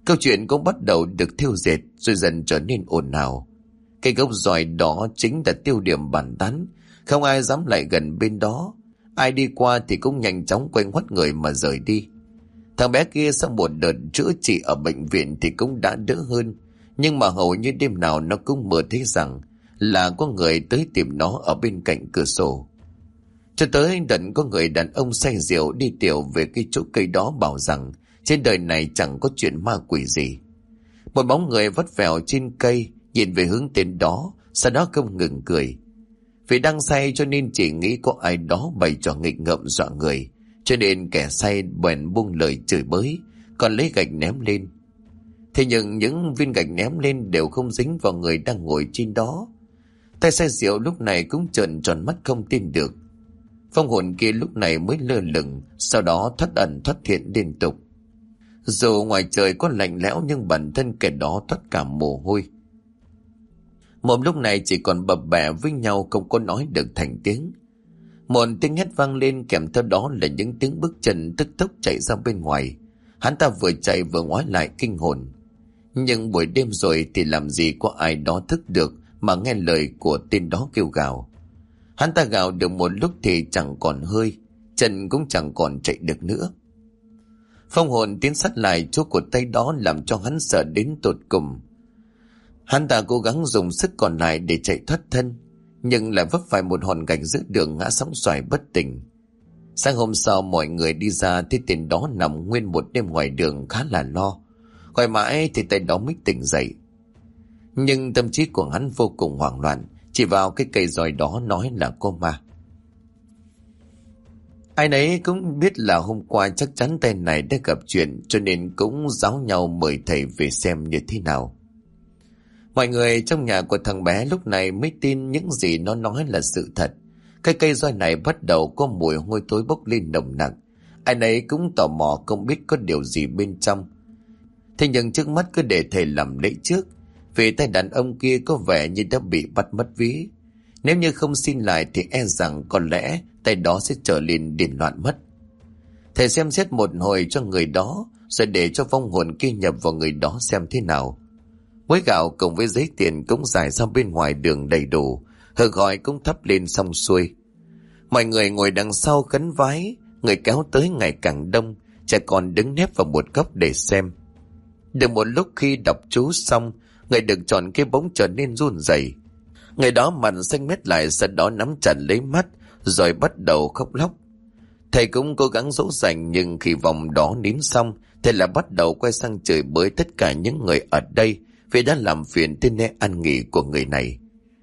Câu chuyện cũng bắt đầu được thêu dệt rồi dần trở nên ồn ào. Cây gốc dòi đó chính là tiêu điểm bàn tán, không ai dám lại gần bên đó. Ai đi qua thì cũng nhanh chóng quay ngoắt người mà rời đi. Thằng bé kia sau một đợt chữa trị ở bệnh viện thì cũng đã đỡ hơn, nhưng mà hầu như đêm nào nó cũng mơ thấy rằng là có người tới tìm nó ở bên cạnh cửa sổ. Cho tới đợt có người đàn ông say rượu đi tiểu về cái chỗ cây đó bảo rằng trên đời này chẳng có chuyện ma quỷ gì. Một bóng người vắt vẻo trên cây nhìn về hướng tên đó, sau đó không ngừng cười. Vì đang say cho nên chỉ nghĩ có ai đó bày trò nghịch ngợm dọa người, cho nên kẻ say bèn buông lời chửi bới, còn lấy gạch ném lên. Thế nhưng những viên gạch ném lên đều không dính vào người đang ngồi trên đó. Tay say rượu lúc này cũng trợn tròn mắt không tin được. Vong hồn kia lúc này mới lơ lửng, sau đó thoát ẩn thoát hiện liên tục. Dù ngoài trời có lạnh lẽo nhưng bản thân kẻ đó toát cả mồ hôi. Mồm lúc này chỉ còn bập bẹ với nhau, không có nói được thành tiếng. Một tiếng hét vang lên, kèm theo đó là những tiếng bước chân tức tốc chạy ra bên ngoài. Hắn ta vừa chạy vừa ngoái lại kinh hồn. Nhưng buổi đêm rồi thì làm gì có ai đó thức được mà nghe lời của tên đó kêu gào. Hắn ta gào được một lúc thì chẳng còn hơi, chân cũng chẳng còn chạy được nữa. Phong hồn tiến sát lại chỗ của tay đó làm cho hắn sợ đến tột cùng. Hắn ta cố gắng dùng sức còn lại để chạy thoát thân, nhưng lại vấp phải một hòn gạch giữa đường ngã sóng xoài bất tỉnh. Sáng hôm sau mọi người đi ra thì tên đó nằm nguyên một đêm ngoài đường khá là lo. Gọi mãi thì tay đó mới tỉnh dậy. Nhưng tâm trí của hắn vô cùng hoảng loạn, chỉ vào cái cây dòi đó nói là có ma. Ai nấy cũng biết là hôm qua chắc chắn tên này đã gặp chuyện, cho nên cũng giáo nhau mời thầy về xem như thế nào. Mọi người trong nhà của thằng bé lúc này mới tin những gì nó nói là sự thật. Cái cây roi này bắt đầu có mùi hôi thối bốc lên nồng nặc. Ai nấy cũng tò mò không biết có điều gì bên trong. Thế nhưng trước mắt cứ để thầy làm lễ trước, vì tay đàn ông kia có vẻ như đã bị bắt mất ví. Nếu như không xin lại thì e rằng có lẽ tay đó sẽ trở nên điên loạn mất. Thầy xem xét một hồi cho người đó, rồi để cho vong hồn kia nhập vào người đó xem thế nào. Muối gạo cùng với giấy tiền cũng giải ra bên ngoài đường đầy đủ, hờ gọi cũng thắp lên xong xuôi. Mọi người ngồi đằng sau khấn vái, người kéo tới ngày càng đông, trẻ con đứng nép vào một góc để xem. Được một lúc khi đọc chú xong, người được chọn cái bóng trở nên run rẩy. Người đó mặt xanh mét lại, sau đó nắm chặt lấy mắt rồi bắt đầu khóc lóc. Thầy cũng cố gắng dỗ dành, nhưng khi vòng đó nín xong, thầy lại bắt đầu quay sang chửi bới tất cả những người ở đây vì đã làm phiền tới nơi ăn nghỉ của người này.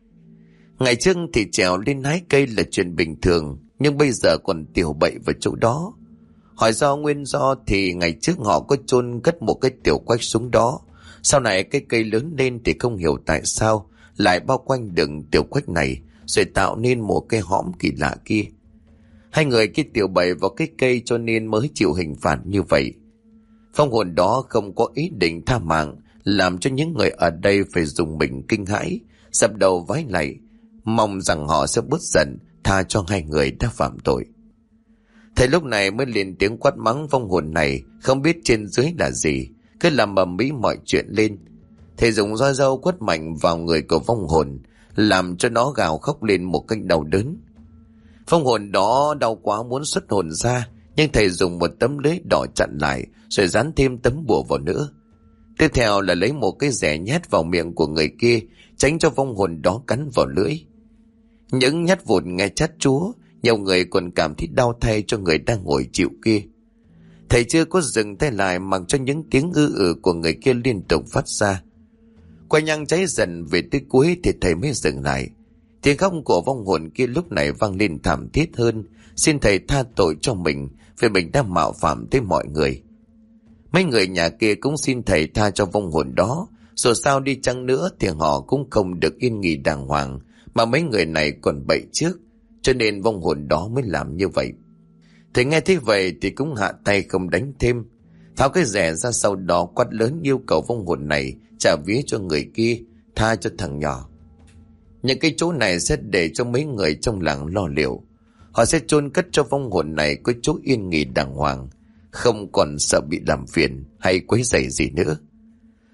Ngày trước thì trèo lên hái cây là chuyện bình thường, nhưng bây giờ còn tiểu bậy vào chỗ đó. Hỏi do nguyên do thì ngày trước họ có chôn cất một cái tiểu quách xuống đó. Sau này cái cây lớn lên thì không hiểu tại sao lại bao quanh đường tiểu quách này, rồi tạo nên một cái hõm kỳ lạ kia. Hai người kia tiểu bậy vào cái cây cho nên mới chịu hình phạt như vậy. Phong hồn đó không có ý định tha mạng, làm cho những người ở đây phải dùng mình kinh hãi, sập đầu vái lạy, mong rằng họ sẽ bớt giận, tha cho hai người đã phạm tội. Thầy lúc này mới lên tiếng quát mắng vong hồn này không biết trên dưới là gì, cứ làm ầm ĩ mọi chuyện lên. Thầy dùng roi râu quất mạnh vào người của vong hồn, làm cho nó gào khóc lên một cách đau đớn. Vong hồn đó đau quá muốn xuất hồn ra, nhưng thầy dùng một tấm lưới đỏ chặn lại, rồi dán thêm tấm bùa vào nữa. Tiếp theo là lấy một cái rẻ nhét vào miệng của người kia, tránh cho vong hồn đó cắn vào lưỡi. Những nhát vụt nghe chát chúa, nhiều người còn cảm thấy đau thay cho người đang ngồi chịu kia. Thầy chưa có dừng tay lại, mặc cho những tiếng ư của người kia liên tục phát ra. Quay nhang cháy dần về tới cuối thì thầy mới dừng lại. Tiếng khóc của vong hồn kia lúc này vang lên thảm thiết hơn, xin thầy tha tội cho mình vì mình đã mạo phạm tới mọi người. Mấy người nhà kia cũng xin thầy tha cho vong hồn đó, dù sao đi chăng nữa thì họ cũng không được yên nghỉ đàng hoàng, mà mấy người này còn bậy trước, cho nên vong hồn đó mới làm như vậy. Thầy nghe thế vậy thì cũng hạ tay không đánh thêm, tháo cái rẻ ra, sau đó quát lớn yêu cầu vong hồn này trả vía cho người kia, tha cho thằng nhỏ. Những cái chỗ này sẽ để cho mấy người trong làng lo liệu, họ sẽ chôn cất cho vong hồn này có chỗ yên nghỉ đàng hoàng, không còn sợ bị làm phiền hay quấy rầy gì nữa.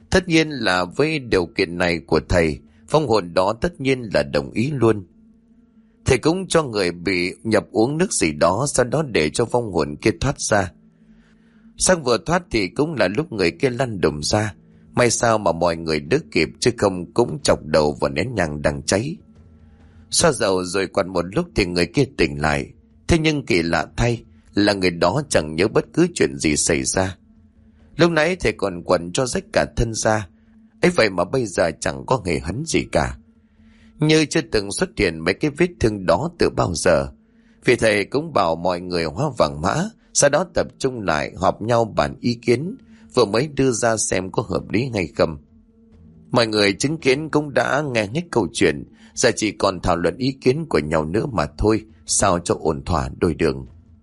Tất nhiên là với điều kiện này của thầy, vong hồn đó tất nhiên là đồng ý luôn. Thầy cũng cho người bị nhập uống nước gì đó, sau đó để cho vong hồn kia thoát ra. Sang vừa thoát thì cũng là lúc người kia lăn đùng ra. May sao mà mọi người đỡ kịp, chứ không cũng chọc đầu vào nén nhang đang cháy. Xoa dầu rồi quạt một lúc thì người kia tỉnh lại. Thế nhưng kỳ lạ thay là người đó chẳng nhớ bất cứ chuyện gì xảy ra. Lúc nãy thầy còn quần cho rách cả thân ra, ấy vậy mà bây giờ chẳng có hề hấn gì cả, như chưa từng xuất hiện mấy cái vết thương đó từ bao giờ. Vì thầy cũng bảo mọi người hóa vàng mã, sau đó tập trung lại họp nhau bàn ý kiến, vừa mới đưa ra xem có hợp lý hay không. Mọi người chứng kiến cũng đã nghe hết câu chuyện, giờ chỉ còn thảo luận ý kiến của nhau nữa mà thôi, sao cho ổn thỏa đôi đường.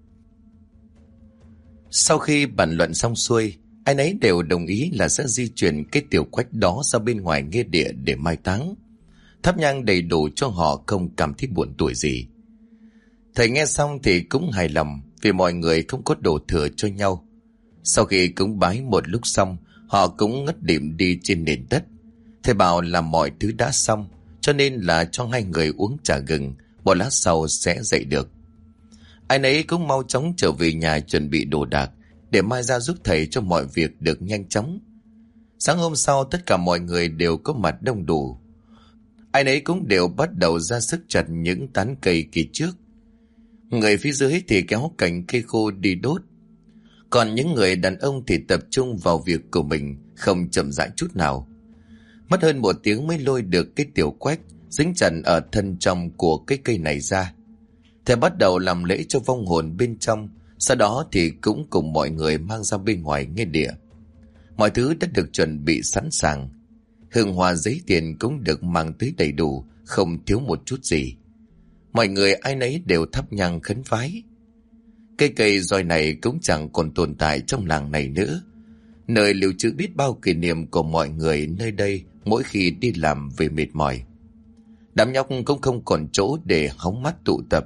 Sau khi bàn luận xong xuôi, ai nấy đều đồng ý là sẽ di chuyển cái tiểu quách đó ra bên ngoài nghĩa địa để mai táng, thắp nhang đầy đủ cho họ không cảm thấy buồn tủi gì. Thầy nghe xong thì cũng hài lòng, vì mọi người không có đổ thừa cho nhau. Sau khi cúng bái một lúc xong, họ cũng ngất lịm đi trên nền đất. Thầy bảo là mọi thứ đã xong, cho nên là cho hai người uống trà gừng, một lát sau sẽ dậy được. Ai nấy cũng mau chóng trở về nhà chuẩn bị đồ đạc, để mai ra giúp thầy cho mọi việc được nhanh chóng. Sáng hôm sau tất cả mọi người đều có mặt đông đủ. Ai nấy cũng đều bắt đầu ra sức chặt những tán cây kỳ trước. Người phía dưới thì kéo cành cây khô đi đốt. Còn những người đàn ông thì tập trung vào việc của mình, không chậm rãi chút nào. Mất hơn 1 tiếng mới lôi được cái tiểu quách dính chặt ở thân trong của cái cây này ra. Thầy bắt đầu làm lễ cho vong hồn bên trong, sau đó thì cũng cùng mọi người mang ra bên ngoài nghĩa địa. Mọi thứ đã được chuẩn bị sẵn sàng. Hương hoa giấy tiền cũng được mang tới đầy đủ, không thiếu một chút gì. Mọi người ai nấy đều thắp nhang khấn vái. Cây cây roi này cũng chẳng còn tồn tại trong làng này nữa, nơi lưu trữ biết bao kỷ niệm của mọi người nơi đây mỗi khi đi làm về mệt mỏi. Đám nhóc cũng không còn chỗ để hóng mát tụ tập.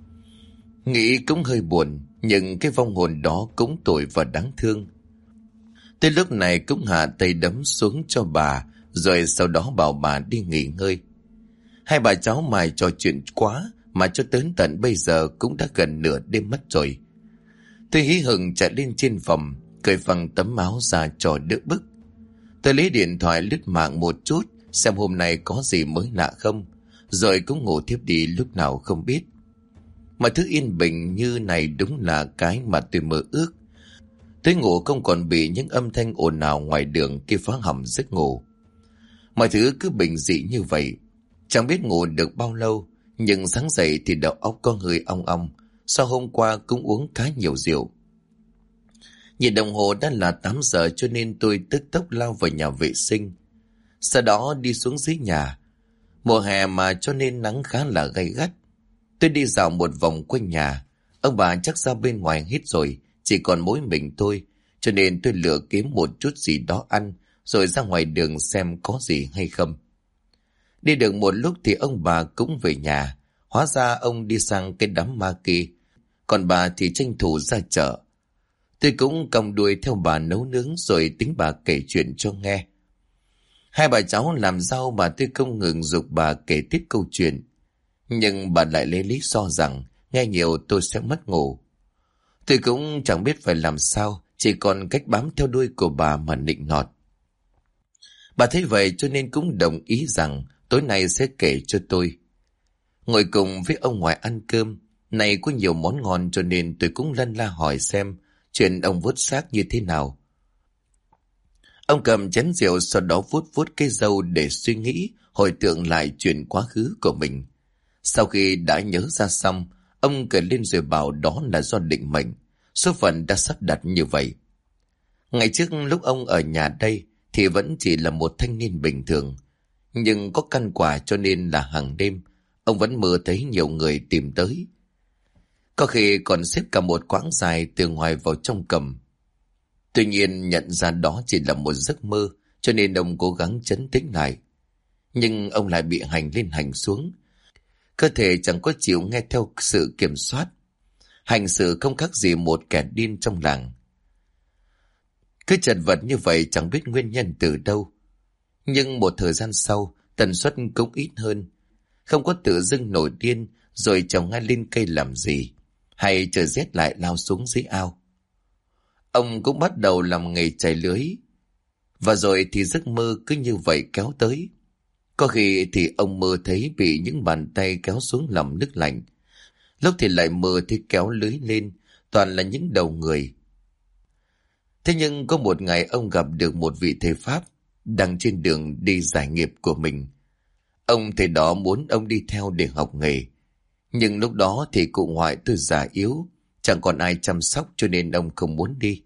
Nghĩ cũng hơi buồn, nhưng cái vong hồn đó cũng tội và đáng thương. Tới lúc này cũng hạ tay đấm xuống cho bà, rồi sau đó bảo bà đi nghỉ ngơi. Hai bà cháu mải trò chuyện quá mà cho tới tận bây giờ cũng đã gần nửa đêm mất rồi. Tôi hí hửng chạy lên trên phòng, cởi phăng tấm áo ra cho đỡ bức. Tôi lấy điện thoại lướt mạng một chút, xem hôm nay có gì mới lạ không, rồi cũng ngủ thiếp đi lúc nào không biết. Mọi thứ yên bình như này đúng là cái mà tôi mơ ước. Tôi ngủ không còn bị những âm thanh ồn ào ngoài đường kia phá hỏng giấc ngủ. Mọi thứ cứ bình dị như vậy. Chẳng biết ngủ được bao lâu, nhưng sáng dậy thì đầu óc có hơi ong ong. Sau hôm qua cũng uống khá nhiều rượu. Nhìn đồng hồ đã là 8 giờ, cho nên tôi tức tốc lao vào nhà vệ sinh. Sau đó đi xuống dưới nhà. Mùa hè mà cho nên nắng khá là gay gắt. Tôi đi dạo một vòng quanh nhà. Ông bà chắc ra bên ngoài hết rồi, chỉ còn mỗi mình tôi, cho nên tôi lựa kiếm một chút gì đó ăn, rồi ra ngoài đường xem có gì hay không. Đi được một lúc thì ông bà cũng về nhà. Hóa ra ông đi sang cái đám ma kia, còn bà thì tranh thủ ra chợ. Tôi cũng còng đuôi theo bà nấu nướng, rồi tính bà kể chuyện cho nghe. Hai bà cháu làm rau mà tôi không ngừng giục bà kể tiếp câu chuyện. Nhưng bà lại lấy lý do rằng nghe nhiều tôi sẽ mất ngủ. Tôi cũng chẳng biết phải làm sao, chỉ còn cách bám theo đuôi của bà mà nịnh nọt. Bà thấy vậy cho nên cũng đồng ý rằng tối nay sẽ kể cho tôi. Ngồi cùng với ông ngoại ăn cơm, này có nhiều món ngon cho nên tôi cũng lân la hỏi xem chuyện ông vớt xác như thế nào. Ông cầm chén rượu, sau đó vuốt vuốt cái râu để suy nghĩ, hồi tưởng lại chuyện quá khứ của mình. Sau khi đã nhớ ra xong, ông kể lên rồi bảo đó là do định mệnh, số phận đã sắp đặt như vậy. Ngày trước lúc ông ở nhà đây thì vẫn chỉ là một thanh niên bình thường, nhưng có căn quả cho nên là hàng đêm ông vẫn mơ thấy nhiều người tìm tới. Có khi còn xếp cả một quãng dài từ ngoài vào trong cầm. Tuy nhiên nhận ra đó chỉ là một giấc mơ, cho nên ông cố gắng trấn tĩnh lại. Nhưng ông lại bị hành lên hành xuống. Cơ thể chẳng có chịu nghe theo sự kiểm soát. Hành xử không khác gì một kẻ điên trong làng. Cứ chật vật như vậy chẳng biết nguyên nhân từ đâu. Nhưng một thời gian sau, tần suất cũng ít hơn. Không có tự dưng nổi điên rồi trồng ngay lên cây làm gì, hay trời rét lại lao xuống dưới ao. Ông cũng bắt đầu làm nghề chài lưới. Và rồi thì giấc mơ cứ như vậy kéo tới. Có khi thì ông mơ thấy bị những bàn tay kéo xuống lòng nước lạnh. Lúc thì lại mơ thấy kéo lưới lên, toàn là những đầu người. Thế nhưng có một ngày ông gặp được một vị thầy Pháp đang trên đường đi giải nghiệp của mình. Ông thầy đó muốn ông đi theo để học nghề. Nhưng lúc đó thì cụ ngoại tôi già yếu, chẳng còn ai chăm sóc cho nên ông không muốn đi.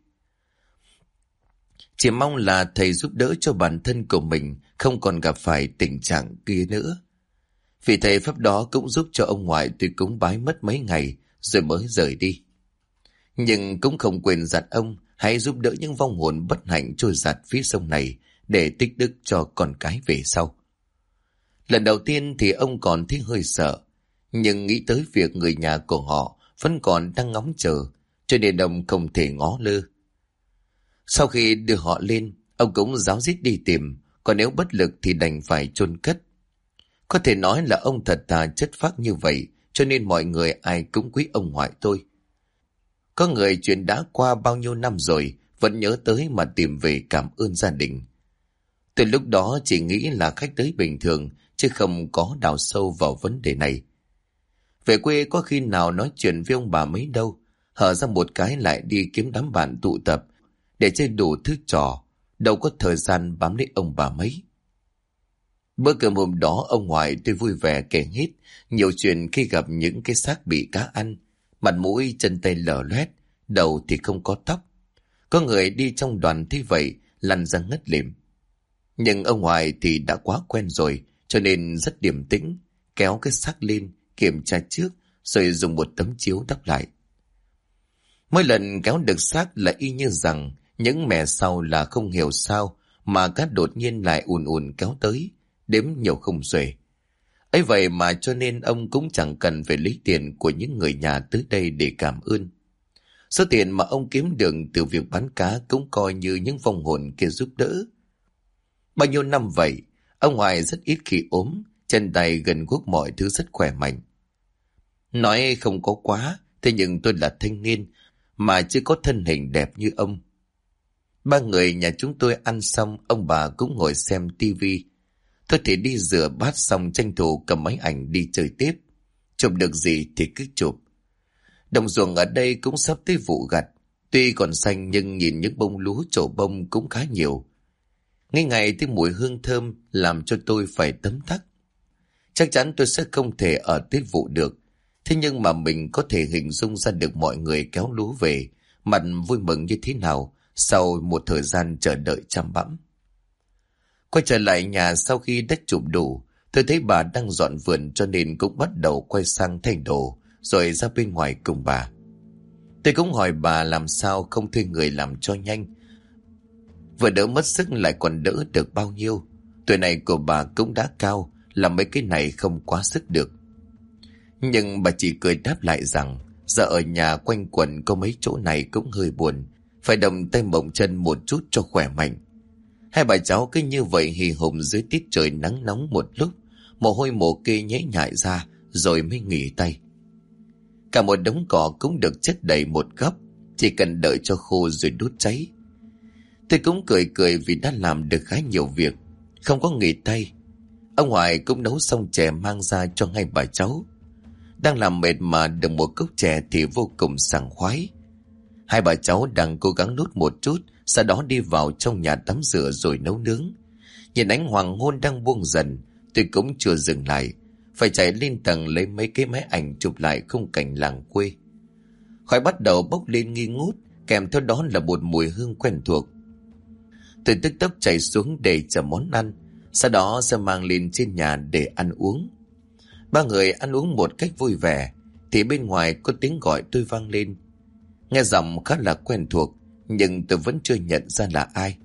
Chỉ mong là thầy giúp đỡ cho bản thân của mình không còn gặp phải tình trạng kia nữa. Vị thầy Pháp đó cũng giúp cho ông ngoại tôi cúng bái mất mấy ngày rồi mới rời đi. Nhưng cũng không quên dặn ông hãy giúp đỡ những vong hồn bất hạnh trôi dạt phía sông này để tích đức cho con cái về sau. Lần đầu tiên thì ông còn thấy hơi sợ, nhưng nghĩ tới việc người nhà của họ vẫn còn đang ngóng chờ, cho nên ông không thể ngó lơ. Sau khi đưa họ lên, ông cũng ráo riết đi tìm, còn nếu bất lực thì đành phải chôn cất. Có thể nói là ông thật thà chất phác như vậy, cho nên mọi người ai cũng quý ông ngoại tôi. Có người chuyện đã qua bao nhiêu năm rồi vẫn nhớ tới mà tìm về cảm ơn gia đình. Từ lúc đó chỉ nghĩ là khách tới bình thường, chứ không có đào sâu vào vấn đề này. Về quê có khi nào nói chuyện với ông bà mấy đâu, hở ra một cái lại đi kiếm đám bạn tụ tập để chơi đủ thứ trò, đâu có thời gian bám lấy ông bà mấy. Bữa cơm hôm đó ông ngoại tôi vui vẻ kể hết nhiều chuyện khi gặp những cái xác bị cá ăn, mặt mũi chân tay lở loét, đầu thì không có tóc. Có người đi trong đoàn thế vậy lăn ra ngất lịm. Nhưng ông ngoại thì đã quá quen rồi, cho nên rất điềm tĩnh, kéo cái xác lên, kiểm tra trước, rồi dùng một tấm chiếu đắp lại. Mỗi lần kéo được xác là y như rằng những mẻ sau là không hiểu sao mà cá đột nhiên lại ùn ùn kéo tới, đếm nhiều không xuể. Ấy vậy mà cho nên ông cũng chẳng cần phải lấy tiền của những người nhà tới đây để cảm ơn. Số tiền mà ông kiếm được từ việc bán cá cũng coi như những vong hồn kia giúp đỡ. Bao nhiêu năm vậy, ông Hoài rất ít khi ốm, chân tay gần guốc mọi thứ rất khỏe mạnh. Nói không có quá, thế nhưng tôi là thanh niên mà chưa có thân hình đẹp như ông. Ba người nhà chúng tôi ăn xong, ông bà cũng ngồi xem tivi. Tôi thì đi rửa bát xong tranh thủ cầm máy ảnh đi chơi tiếp. Chụp được gì thì cứ chụp. Đồng ruộng ở đây cũng sắp tới vụ gặt. Tuy còn xanh nhưng nhìn những bông lúa trổ bông cũng khá nhiều. Ngay ngày thấy mùi hương thơm làm cho tôi phải tấm tắc. Chắc chắn tôi sẽ không thể ở Tết vụ được. Thế nhưng mà mình có thể hình dung ra được mọi người kéo lúa về, mặt vui mừng như thế nào sau một thời gian chờ đợi chăm bẵm. Quay trở lại nhà sau khi đất chụp đủ, tôi thấy bà đang dọn vườn cho nên cũng bắt đầu quay sang thay đồ, rồi ra bên ngoài cùng bà. Tôi cũng hỏi bà làm sao không thuê người làm cho nhanh. Vừa đỡ mất sức lại còn đỡ được bao nhiêu. Tuổi này của bà cũng đã cao, làm mấy cái này không quá sức được. Nhưng bà chỉ cười đáp lại rằng giờ ở nhà quanh quẩn có mấy chỗ này cũng hơi buồn, phải động tay bổng chân một chút cho khỏe mạnh. Hai bà cháu cứ như vậy hì hùng dưới tiết trời nắng nóng một lúc, mồ hôi mồ kê nhễ nhại ra rồi mới nghỉ tay. Cả một đống cỏ cũng được chất đầy một góc, chỉ cần đợi cho khô rồi đốt cháy. Tôi cũng cười cười vì đã làm được khá nhiều việc, không có nghỉ tay. Ông Hoài cũng nấu xong chè mang ra cho hai bà cháu. Đang làm mệt mà được một cốc chè thì vô cùng sảng khoái. Hai bà cháu đang cố gắng nuốt một chút, sau đó đi vào trong nhà tắm rửa rồi nấu nướng. Nhìn ánh hoàng hôn đang buông dần, tôi cũng chưa dừng lại, phải chạy lên tầng lấy mấy cái máy ảnh chụp lại khung cảnh làng quê. Khói bắt đầu bốc lên nghi ngút, kèm theo đó là một mùi hương quen thuộc. Tôi tức tốc chạy xuống để chờ món ăn, sau đó sẽ mang lên trên nhà để ăn uống. Ba người ăn uống một cách vui vẻ, thì bên ngoài có tiếng gọi tôi vang lên. Nghe giọng khá là quen thuộc, nhưng tôi vẫn chưa nhận ra là ai.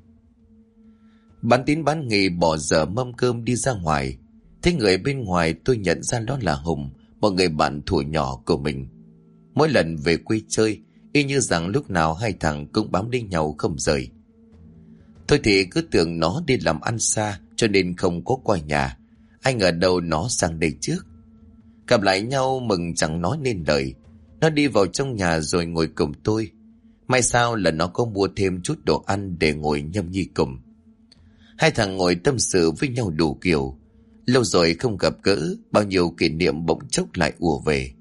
Bán tín bán nghi bỏ dở mâm cơm đi ra ngoài. Thấy người bên ngoài tôi nhận ra đó là Hùng, một người bạn thuở nhỏ của mình. Mỗi lần về quê chơi, y như rằng lúc nào hai thằng cũng bám lấy nhau không rời. Thôi thì cứ tưởng nó đi làm ăn xa cho nên không có qua nhà. Ai ngờ đâu nó sang đây trước. Gặp lại nhau mừng chẳng nói nên lời. Nó đi vào trong nhà rồi ngồi cùng tôi. May sao là nó có mua thêm chút đồ ăn để ngồi nhâm nhi cùng. Hai thằng ngồi tâm sự với nhau đủ kiểu. Lâu rồi không gặp gỡ, bao nhiêu kỷ niệm bỗng chốc lại ùa về.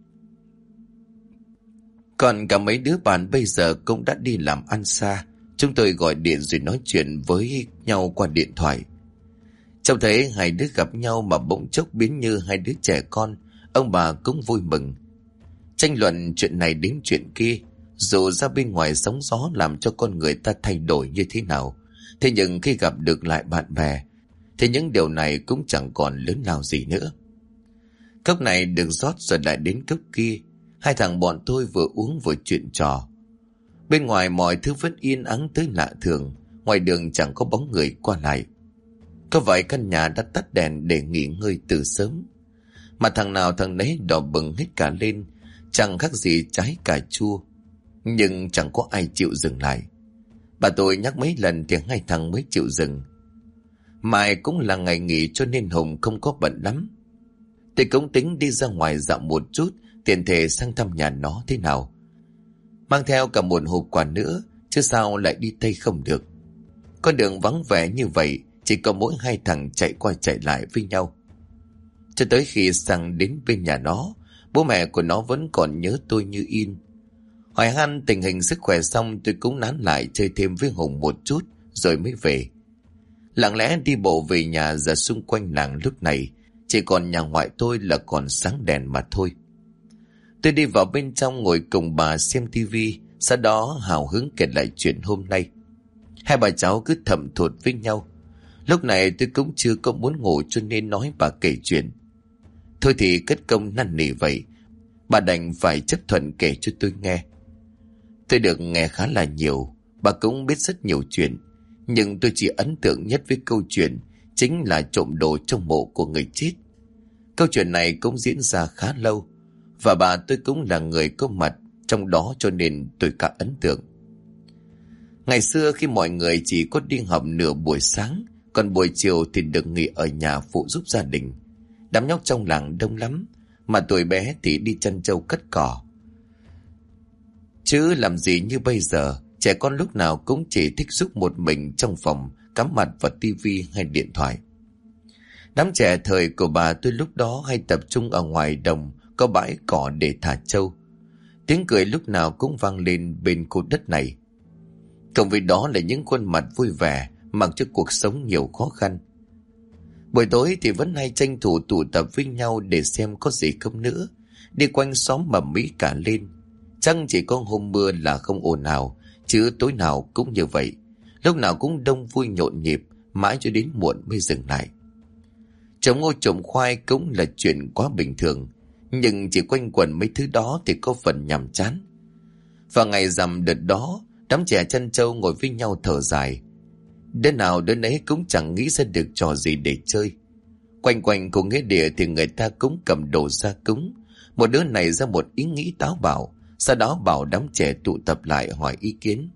Còn cả mấy đứa bạn bây giờ cũng đã đi làm ăn xa. Chúng tôi gọi điện rồi nói chuyện với nhau qua điện thoại. Trông thấy hai đứa gặp nhau mà bỗng chốc biến như hai đứa trẻ con. Ông bà cũng vui mừng. Tranh luận chuyện này đến chuyện kia. Dù ra bên ngoài sóng gió làm cho con người ta thay đổi như thế nào, thế nhưng khi gặp được lại bạn bè thì những điều này cũng chẳng còn lớn lao gì nữa. Cốc này được rót rồi lại đến cốc kia. Hai thằng bọn tôi vừa uống vừa chuyện trò. Bên ngoài mọi thứ vẫn yên ắng tới lạ thường. Ngoài đường chẳng có bóng người qua lại. Có vài căn nhà đã tắt đèn để nghỉ ngơi từ sớm. Mà thằng nào thằng nấy đỏ bừng hết cả lên, chẳng khác gì trái cà chua. Nhưng chẳng có ai chịu dừng lại. Bà tôi nhắc mấy lần thì hai thằng mới chịu dừng. Mai cũng là ngày nghỉ cho nên Hùng không có bận lắm. Tôi cũng tính đi ra ngoài dạo một chút, tiện thể sang thăm nhà nó thế nào. Mang theo cả một hộp quà nữa, chứ sao lại đi Tây không được. Con đường vắng vẻ như vậy, chỉ có mỗi hai thằng chạy qua chạy lại với nhau. Cho tới khi sang đến bên nhà nó, bố mẹ của nó vẫn còn nhớ tôi như in. Hỏi han tình hình sức khỏe xong, tôi cũng nán lại chơi thêm với Hùng một chút rồi mới về. Lặng lẽ đi bộ về nhà. Giờ xung quanh làng lúc này chỉ còn nhà ngoại tôi là còn sáng đèn mà thôi. Tôi đi vào bên trong ngồi cùng bà xem tivi, sau đó hào hứng kể lại chuyện hôm nay. Hai bà cháu cứ thầm thụt với nhau. Lúc này tôi cũng chưa có muốn ngủ cho nên nói bà kể chuyện. Thôi thì cất công năn nỉ vậy, bà đành phải chấp thuận kể cho tôi nghe. Tôi được nghe khá là nhiều, bà cũng biết rất nhiều chuyện. Nhưng tôi chỉ ấn tượng nhất với câu chuyện chính là trộm đồ trong mộ của người chết. Câu chuyện này cũng diễn ra khá lâu, và bà tôi cũng là người có mặt trong đó cho nên tôi cả ấn tượng. Ngày xưa khi mọi người chỉ có đi học nửa buổi sáng, còn buổi chiều thì được nghỉ ở nhà phụ giúp gia đình. Đám nhóc trong làng đông lắm, mà tuổi bé thì đi chăn trâu cắt cỏ. Chứ làm gì như bây giờ, trẻ con lúc nào cũng chỉ thích giúp một mình trong phòng, cắm mặt vào tivi hay điện thoại. Đám trẻ thời của bà tôi lúc đó hay tập trung ở ngoài đồng có bãi cỏ để thả trâu. Tiếng cười lúc nào cũng vang lên bên khu đất này. Cộng với đó là những khuôn mặt vui vẻ mặc cho cuộc sống nhiều khó khăn. Buổi tối thì vẫn hay tranh thủ tụ tập với nhau để xem có gì không nữa. Đi quanh xóm mầm mỹ cả lên. Chăng chỉ có hôm mưa là không ồn ào, chứ tối nào cũng như vậy. Lúc nào cũng đông vui nhộn nhịp, mãi cho đến muộn mới dừng lại. Trồng ngô trồng khoai cũng là chuyện quá bình thường, nhưng chỉ quanh quẩn mấy thứ đó thì có phần nhàm chán. Vào ngày rằm đợt đó, đám trẻ chăn trâu ngồi với nhau thở dài. Đứa nào đứa nấy cũng chẳng nghĩ ra được trò gì để chơi. Quanh quanh của nghĩa địa thì người ta cũng cầm đồ ra cúng. Một đứa này ra một ý nghĩ táo bạo, sau đó bảo đám trẻ tụ tập lại hỏi ý kiến.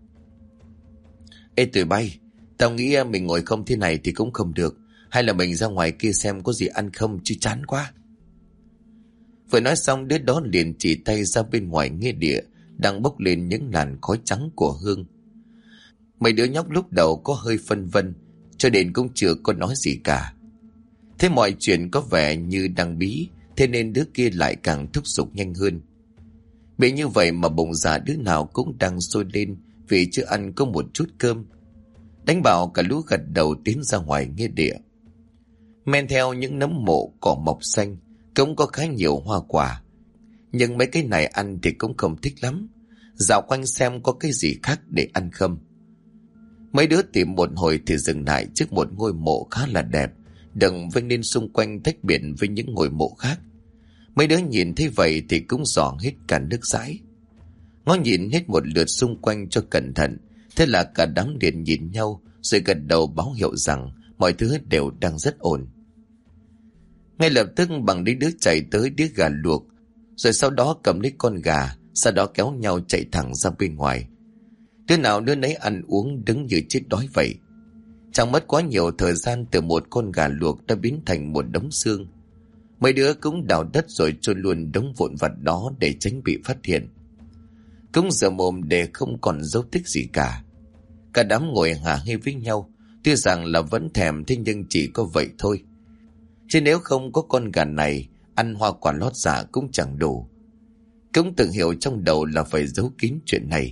Ê tụi bay, tao nghĩ mình ngồi không thế này thì cũng không được. Hay là mình ra ngoài kia xem có gì ăn không, chứ chán quá. Vừa nói xong đứa đó liền chỉ tay ra bên ngoài nghĩa địa đang bốc lên những làn khói trắng của hương. Mấy đứa nhóc lúc đầu có hơi phân vân, cho đến cũng chưa có nói gì cả. Thế mọi chuyện có vẻ như đang bí, thế nên đứa kia lại càng thúc giục nhanh hơn. Bị như vậy mà bụng dạ đứa nào cũng đang sôi lên vì chưa ăn có một chút cơm. Đánh bảo cả lũ gật đầu tiến ra ngoài nghĩa địa. Men theo những nấm mộ cỏ mọc xanh, cũng có khá nhiều hoa quả. Nhưng mấy cái này ăn thì cũng không thích lắm. Dạo quanh xem có cái gì khác để ăn không. Mấy đứa tìm một hồi thì dừng lại trước một ngôi mộ khá là đẹp, đừng vênh lên xung quanh tách biệt với những ngôi mộ khác. Mấy đứa nhìn thấy vậy thì cũng dò hết cả nước dãi. Ngó nhìn hết một lượt xung quanh cho cẩn thận, thế là cả đám liền nhìn nhau rồi gật đầu báo hiệu rằng mọi thứ đều đang rất ổn. Ngay lập tức bằng đứa chạy tới đĩa gà luộc, rồi sau đó cầm lấy con gà, sau đó kéo nhau chạy thẳng ra bên ngoài. Đứa nào đứa nấy ăn uống đứng như chết đói vậy. Chẳng mất quá nhiều thời gian, từ một con gà luộc đã biến thành một đống xương. Mấy đứa cũng đào đất rồi chôn luôn đống vụn vặt đó để tránh bị phát hiện. Cũng rửa mồm để không còn dấu tích gì cả. Cả đám ngồi hả hê với nhau. Tuy rằng là vẫn thèm, thế nhưng chỉ có vậy thôi. Chứ nếu không có con gà này, ăn hoa quả lót dạ cũng chẳng đủ. Cũng tự hiểu trong đầu là phải giấu kín chuyện này.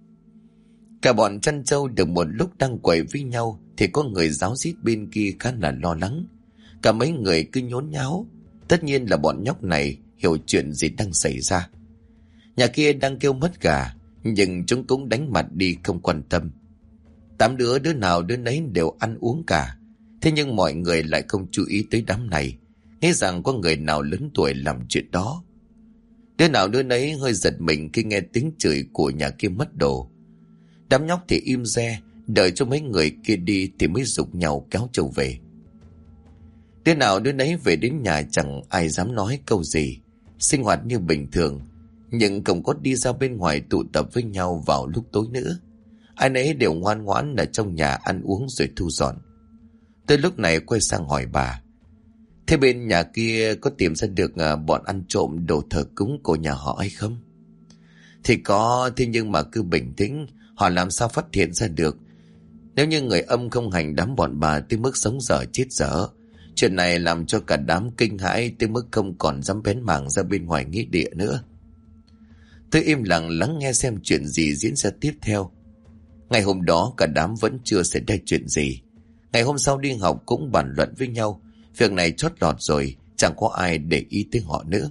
Cả bọn chăn trâu được một lúc đang quậy với nhau thì có người ráo rít bên kia khá là lo lắng. Cả mấy người cứ nhốn nháo. Tất nhiên là bọn nhóc này hiểu chuyện gì đang xảy ra. Nhà kia đang kêu mất gà, nhưng chúng cũng đánh mặt đi không quan tâm. 8 đứa, đứa nào đứa nấy đều ăn uống cả. Thế nhưng mọi người lại không chú ý tới đám này, nghĩ rằng có người nào lớn tuổi làm chuyện đó. Đứa nào đứa nấy hơi giật mình khi nghe tiếng chửi của nhà kia mất đồ. Đám nhóc thì im re, đợi cho mấy người kia đi thì mới giục nhau kéo trâu về. Đứa nào đứa nấy về đến nhà chẳng ai dám nói câu gì, sinh hoạt như bình thường, nhưng không có đi ra bên ngoài tụ tập với nhau vào lúc tối nữa. Ai nấy đều ngoan ngoãn ở trong nhà ăn uống rồi thu dọn. Tới lúc này quay sang hỏi bà: thế bên nhà kia có tìm ra được bọn ăn trộm đồ thờ cúng của nhà họ hay không? Thì có, thế nhưng mà cứ bình tĩnh, họ làm sao phát hiện ra được. Nếu như người âm không hành đám bọn bà tới mức sống dở chết dở. Chuyện này làm cho cả đám kinh hãi tới mức không còn dám bén mảng ra bên ngoài nghĩa địa nữa. Tôi im lặng lắng nghe xem chuyện gì diễn ra tiếp theo. Ngày hôm đó cả đám vẫn chưa xảy ra chuyện gì. Ngày hôm sau đi học cũng bàn luận với nhau. Việc này chót lọt rồi, chẳng có ai để ý tới họ nữa.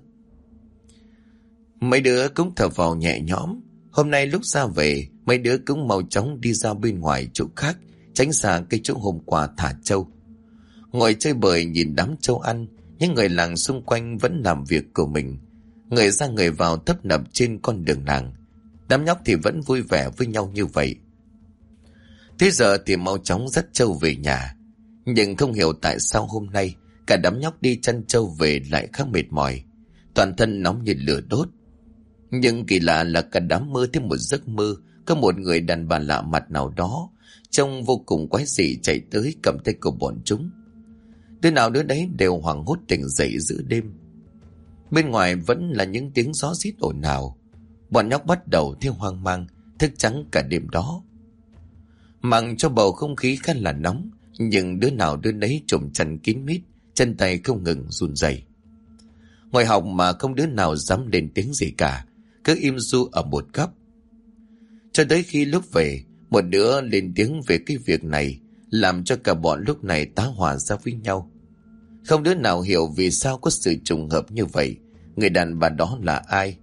Mấy đứa cũng thở vào nhẹ nhõm. Hôm nay lúc ra về, mấy đứa cũng mau chóng đi ra bên ngoài chỗ khác, tránh xa cái chỗ hôm qua thả trâu. Ngồi chơi bời nhìn đám trâu ăn, những người làng xung quanh vẫn làm việc của mình. Người ra người vào tấp nập trên con đường làng. Đám nhóc thì vẫn vui vẻ với nhau như vậy. Thế giờ thì mau chóng dắt trâu về nhà. Nhưng không hiểu tại sao hôm nay cả đám nhóc đi chăn trâu về lại khá mệt mỏi, toàn thân nóng như lửa đốt. Nhưng kỳ lạ là cả đám mơ thêm một giấc mơ có một người đàn bà lạ mặt nào đó trông vô cùng quái dị chạy tới cầm tay của bọn chúng. Đứa nào đứa đấy đều hoảng hốt tỉnh dậy giữa đêm. Bên ngoài vẫn là những tiếng gió rít ồn ào. Bọn nhóc bắt đầu theo hoang mang, thức trắng cả đêm đó. Mặc cho bầu không khí khá là nóng, nhưng đứa nào đứa nấy trùm chăn kín mít, chân tay không ngừng run rẩy. Ngồi học mà không đứa nào dám lên tiếng gì cả, cứ im ru ở một góc. Cho tới khi lúc về, một đứa lên tiếng về cái việc này, làm cho cả bọn lúc này tá hỏa ra với nhau. Không đứa nào hiểu vì sao có sự trùng hợp như vậy. Người đàn bà đó là ai?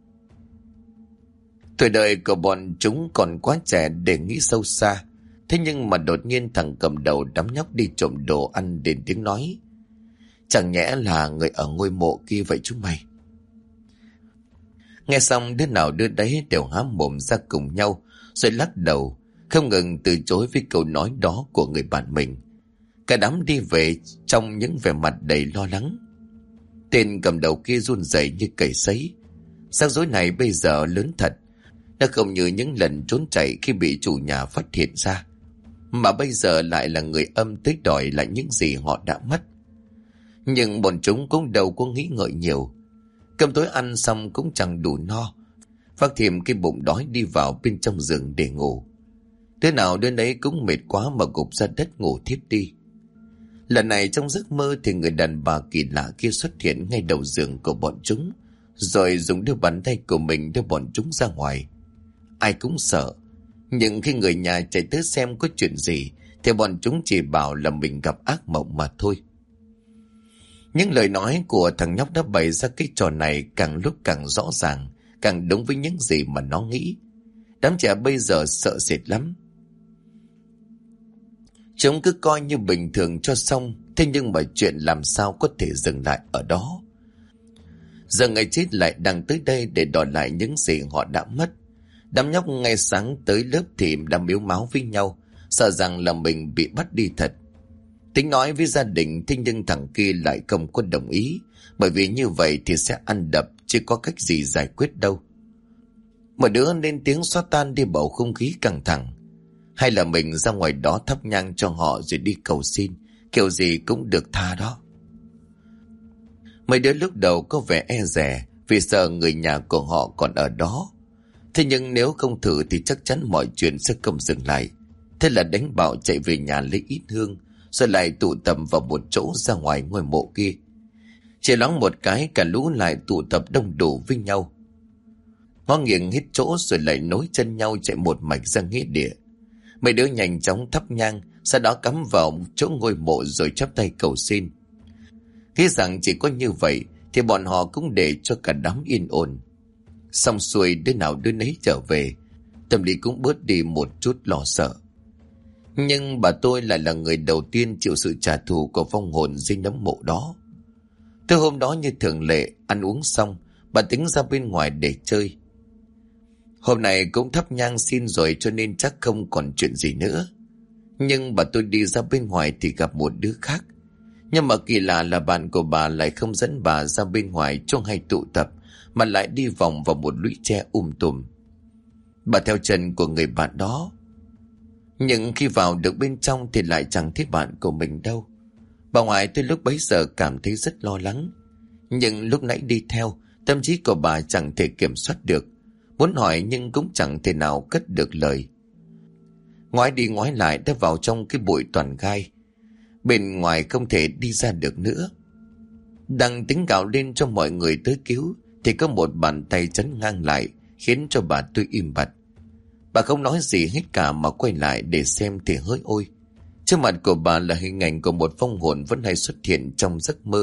Tuổi đời của bọn chúng còn quá trẻ để nghĩ sâu xa. Thế nhưng mà đột nhiên thằng cầm đầu đám nhóc đi trộm đồ ăn đến tiếng nói: chẳng nhẽ là người ở ngôi mộ kia vậy chúng mày? Nghe xong đứa nào đứa đấy đều há mồm ra cùng nhau, rồi lắc đầu, không ngừng từ chối với câu nói đó của người bạn mình. Cả đám đi về trong những vẻ mặt đầy lo lắng. Tên cầm đầu kia run rẩy như cầy sấy. Rắc rối này bây giờ lớn thật. Nó không như những lần trốn chạy khi bị chủ nhà phát hiện ra, mà bây giờ lại là người âm tới đòi lại những gì họ đã mất. Nhưng bọn chúng cũng đâu có nghĩ ngợi nhiều. Cơm tối ăn xong cũng chẳng đủ no, vác thêm cái bụng đói đi vào bên trong giường để ngủ. Đứa nào đứa nấy cũng mệt quá mà gục ra đất ngủ thiếp đi. Lần này trong giấc mơ thì người đàn bà kỳ lạ kia xuất hiện ngay đầu giường của bọn chúng, rồi dùng đôi bàn tay của mình đưa bọn chúng ra ngoài. Ai cũng sợ, nhưng khi người nhà chạy tới xem có chuyện gì thì bọn chúng chỉ bảo là mình gặp ác mộng mà thôi. Những lời nói của thằng nhóc đã bày ra cái trò này càng lúc càng rõ ràng, càng đúng với những gì mà nó nghĩ. Đám trẻ bây giờ sợ sệt lắm. Chúng cứ coi như bình thường cho xong, thế nhưng mà chuyện làm sao có thể dừng lại ở đó. Giờ ngày chết lại đang tới đây để đòi lại những gì họ đã mất. Đám nhóc ngay sáng tới lớp thì đã mếu máo với nhau, sợ rằng là mình bị bắt đi thật. Tính nói với gia đình, thế nhưng thằng kia lại không có đồng ý, bởi vì như vậy thì sẽ ăn đập, chứ có cách gì giải quyết đâu. Một đứa lên tiếng xóa tan đi bầu không khí căng thẳng. Hay là mình ra ngoài đó thắp nhang cho họ rồi đi cầu xin, kiểu gì cũng được tha đó. Mấy đứa lúc đầu có vẻ e dè vì sợ người nhà của họ còn ở đó. Thế nhưng nếu không thử thì chắc chắn mọi chuyện sẽ không dừng lại. Thế là đánh bạo chạy về nhà lấy ít hương, rồi lại tụ tập vào một chỗ ra ngoài ngôi mộ kia. Chỉ loáng một cái cả lũ lại tụ tập đông đủ với nhau. Ngó nghiêng hết chỗ rồi lại nối chân nhau chạy một mạch ra nghĩa địa. Mấy đứa nhanh chóng thắp nhang, sau đó cắm vào chỗ ngôi mộ rồi chắp tay cầu xin. Nghĩ rằng chỉ có như vậy thì bọn họ cũng để cho cả đám yên ổn. Xong xuôi đứa nào đứa nấy trở về, tâm lý cũng bớt đi một chút lo sợ. Nhưng bà tôi lại là người đầu tiên chịu sự trả thù của vong hồn dưới nấm mộ đó. Từ hôm đó như thường lệ, ăn uống xong, bà tính ra bên ngoài để chơi. Hôm nay cũng thắp nhang xin rồi cho nên chắc không còn chuyện gì nữa. Nhưng bà tôi đi ra bên ngoài thì gặp một đứa khác. Nhưng mà kỳ lạ là bạn của bà lại không dẫn bà ra bên ngoài chỗ hay tụ tập, mà lại đi vòng vào một lũy tre tùm. Bà theo chân của người bạn đó. Nhưng khi vào được bên trong thì lại chẳng thấy bạn của mình đâu. Bà ngoại tôi lúc bấy giờ cảm thấy rất lo lắng. Nhưng lúc nãy đi theo, tâm trí của bà chẳng thể kiểm soát được. Muốn hỏi nhưng cũng chẳng thể nào cất được lời. Ngoái đi ngoái lại đã vào trong cái bụi toàn gai. Bên ngoài không thể đi ra được nữa. Đang tính gào lên cho mọi người tới cứu thì có một bàn tay chắn ngang lại, khiến cho bà tôi im bặt. Bà không nói gì hết cả mà quay lại để xem thì hỡi ôi, trước mặt của bà là hình ảnh của một vong hồn vẫn hay xuất hiện trong giấc mơ.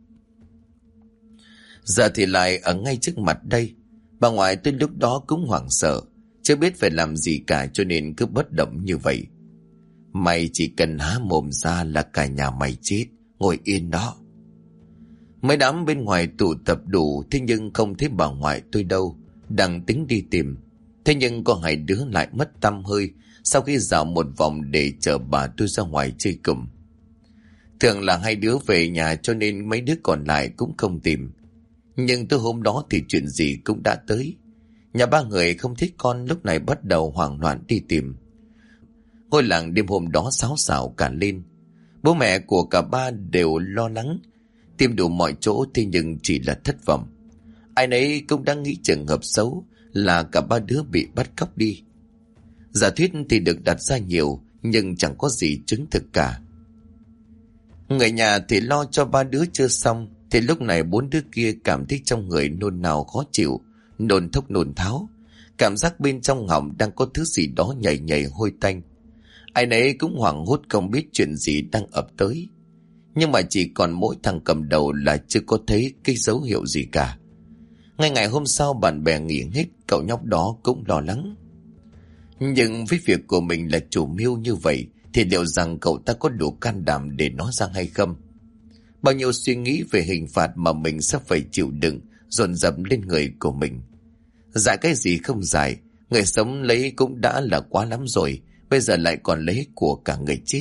Giờ thì lại ở ngay trước mặt đây. Bà ngoại tôi lúc đó cũng hoảng sợ, chưa biết phải làm gì cả cho nên cứ bất động như vậy. Mày chỉ cần há mồm ra là cả nhà mày chết, ngồi yên đó. Mấy đám bên ngoài tụ tập đủ, thế nhưng không thấy bà ngoại tôi đâu. Đang tính đi tìm, thế nhưng có hai đứa lại mất tăm hơi sau khi dạo một vòng để chờ bà tôi ra ngoài chơi cùng. Thường là hai đứa về nhà cho nên mấy đứa còn lại cũng không tìm. Nhưng từ hôm đó thì chuyện gì cũng đã tới. Nhà ba người không thích con lúc này bắt đầu hoảng loạn đi tìm. Ngôi làng đêm hôm đó xáo xào cả lên. Bố mẹ của cả ba đều lo lắng, tìm đủ mọi chỗ thế nhưng chỉ là thất vọng. Ai nấy cũng đang nghĩ trường hợp xấu là cả ba đứa bị bắt cóc đi. Giả thuyết thì được đặt ra nhiều nhưng chẳng có gì chứng thực cả. Người nhà thì lo cho ba đứa chưa xong thì lúc này bốn đứa kia cảm thấy trong người nôn nao khó chịu, nôn thốc nôn tháo, cảm giác bên trong họng đang có thứ gì đó nhảy nhảy hôi tanh. Ai nấy cũng hoảng hốt không biết chuyện gì đang ập tới. Nhưng mà chỉ còn mỗi thằng cầm đầu là chưa có thấy cái dấu hiệu gì cả. Ngay ngày hôm sau bạn bè nghỉ hết, cậu nhóc đó cũng lo lắng. Nhưng với việc của mình là chủ mưu như vậy thì liệu rằng cậu ta có đủ can đảm để nói ra hay không? Bao nhiêu suy nghĩ về hình phạt mà mình sắp phải chịu đựng dồn dập lên người của mình. Dại cái gì không dài, người sống lấy cũng đã là quá lắm rồi, bây giờ lại còn lấy của cả người chết.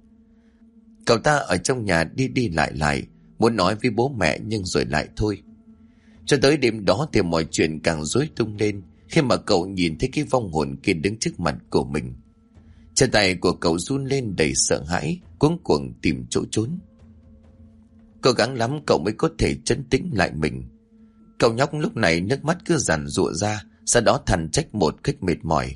Cậu ta ở trong nhà đi đi lại, muốn nói với bố mẹ nhưng rồi lại thôi. Cho tới đêm đó thì mọi chuyện càng rối tung lên khi mà cậu nhìn thấy cái vong hồn kia đứng trước mặt của mình. Chân tay của cậu run lên đầy sợ hãi, cuống cuồng tìm chỗ trốn. Cố gắng lắm cậu mới có thể trấn tĩnh lại mình. Cậu nhóc lúc này nước mắt cứ giàn giụa ra, sau đó thằn trách một cách mệt mỏi,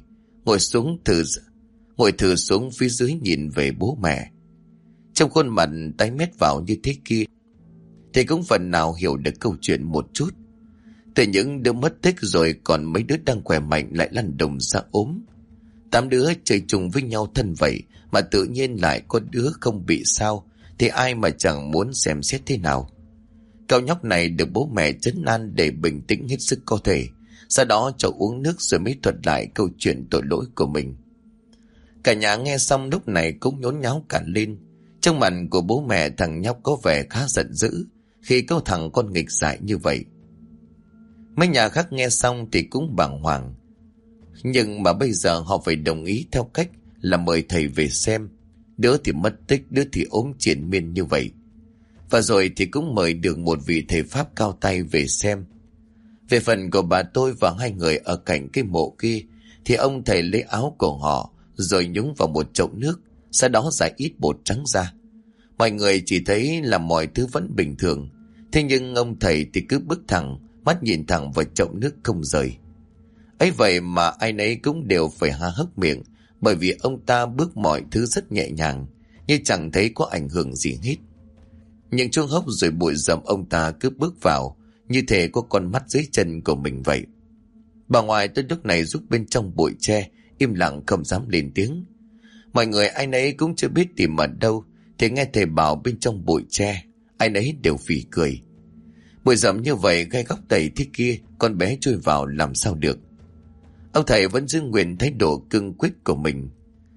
ngồi thử xuống phía dưới nhìn về bố mẹ. Trong khuôn mặt tái mét vào như thế kia thì cũng phần nào hiểu được câu chuyện một chút. Từ những đứa mất tích rồi còn mấy đứa đang khỏe mạnh lại lăn đùng ra ốm. 8 đứa chơi chung với nhau thân vậy mà tự nhiên lại có đứa không bị sao thì ai mà chẳng muốn xem xét thế nào. Cậu nhóc này được bố mẹ trấn an để bình tĩnh hết sức có thể, sau đó cho uống nước rồi mới thuật lại câu chuyện tội lỗi của mình. Cả nhà nghe xong lúc này cũng nhốn nháo cả lên. Trong mặt của bố mẹ thằng nhóc có vẻ khá giận dữ khi câu thằng con nghịch dại như vậy. Mấy nhà khác nghe xong thì cũng bàng hoàng. Nhưng mà bây giờ họ phải đồng ý theo cách là mời thầy về xem. Đứa thì mất tích, đứa thì ốm triền miên như vậy. Và rồi thì cũng mời được một vị thầy Pháp cao tay về xem. Về phần của bà tôi và hai người ở cạnh cái mộ kia, thì ông thầy lấy áo của họ rồi nhúng vào một chậu nước, sau đó rải ít bột trắng ra. Mọi người chỉ thấy là mọi thứ vẫn bình thường, thế nhưng ông thầy thì cứ bước thẳng, mắt nhìn thẳng vào chậu nước không rời. Ấy vậy mà ai nấy cũng đều phải há hốc miệng, bởi vì ông ta bước mọi thứ rất nhẹ nhàng, như chẳng thấy có ảnh hưởng gì hết. Những chuông hốc rồi bụi rậm ông ta cứ bước vào, như thể có con mắt dưới chân của mình vậy. Bà ngoại tôi lúc này giúp bên trong bụi tre, im lặng không dám lên tiếng. Mọi người ai nấy cũng chưa biết tìm ở đâu, thì nghe thầy bảo bên trong bụi tre, ai nấy đều phì cười. Bụi rậm như vậy gai góc tẩy thế kia, con bé chui vào làm sao được. Ông thầy vẫn giữ nguyên thái độ cương quyết của mình.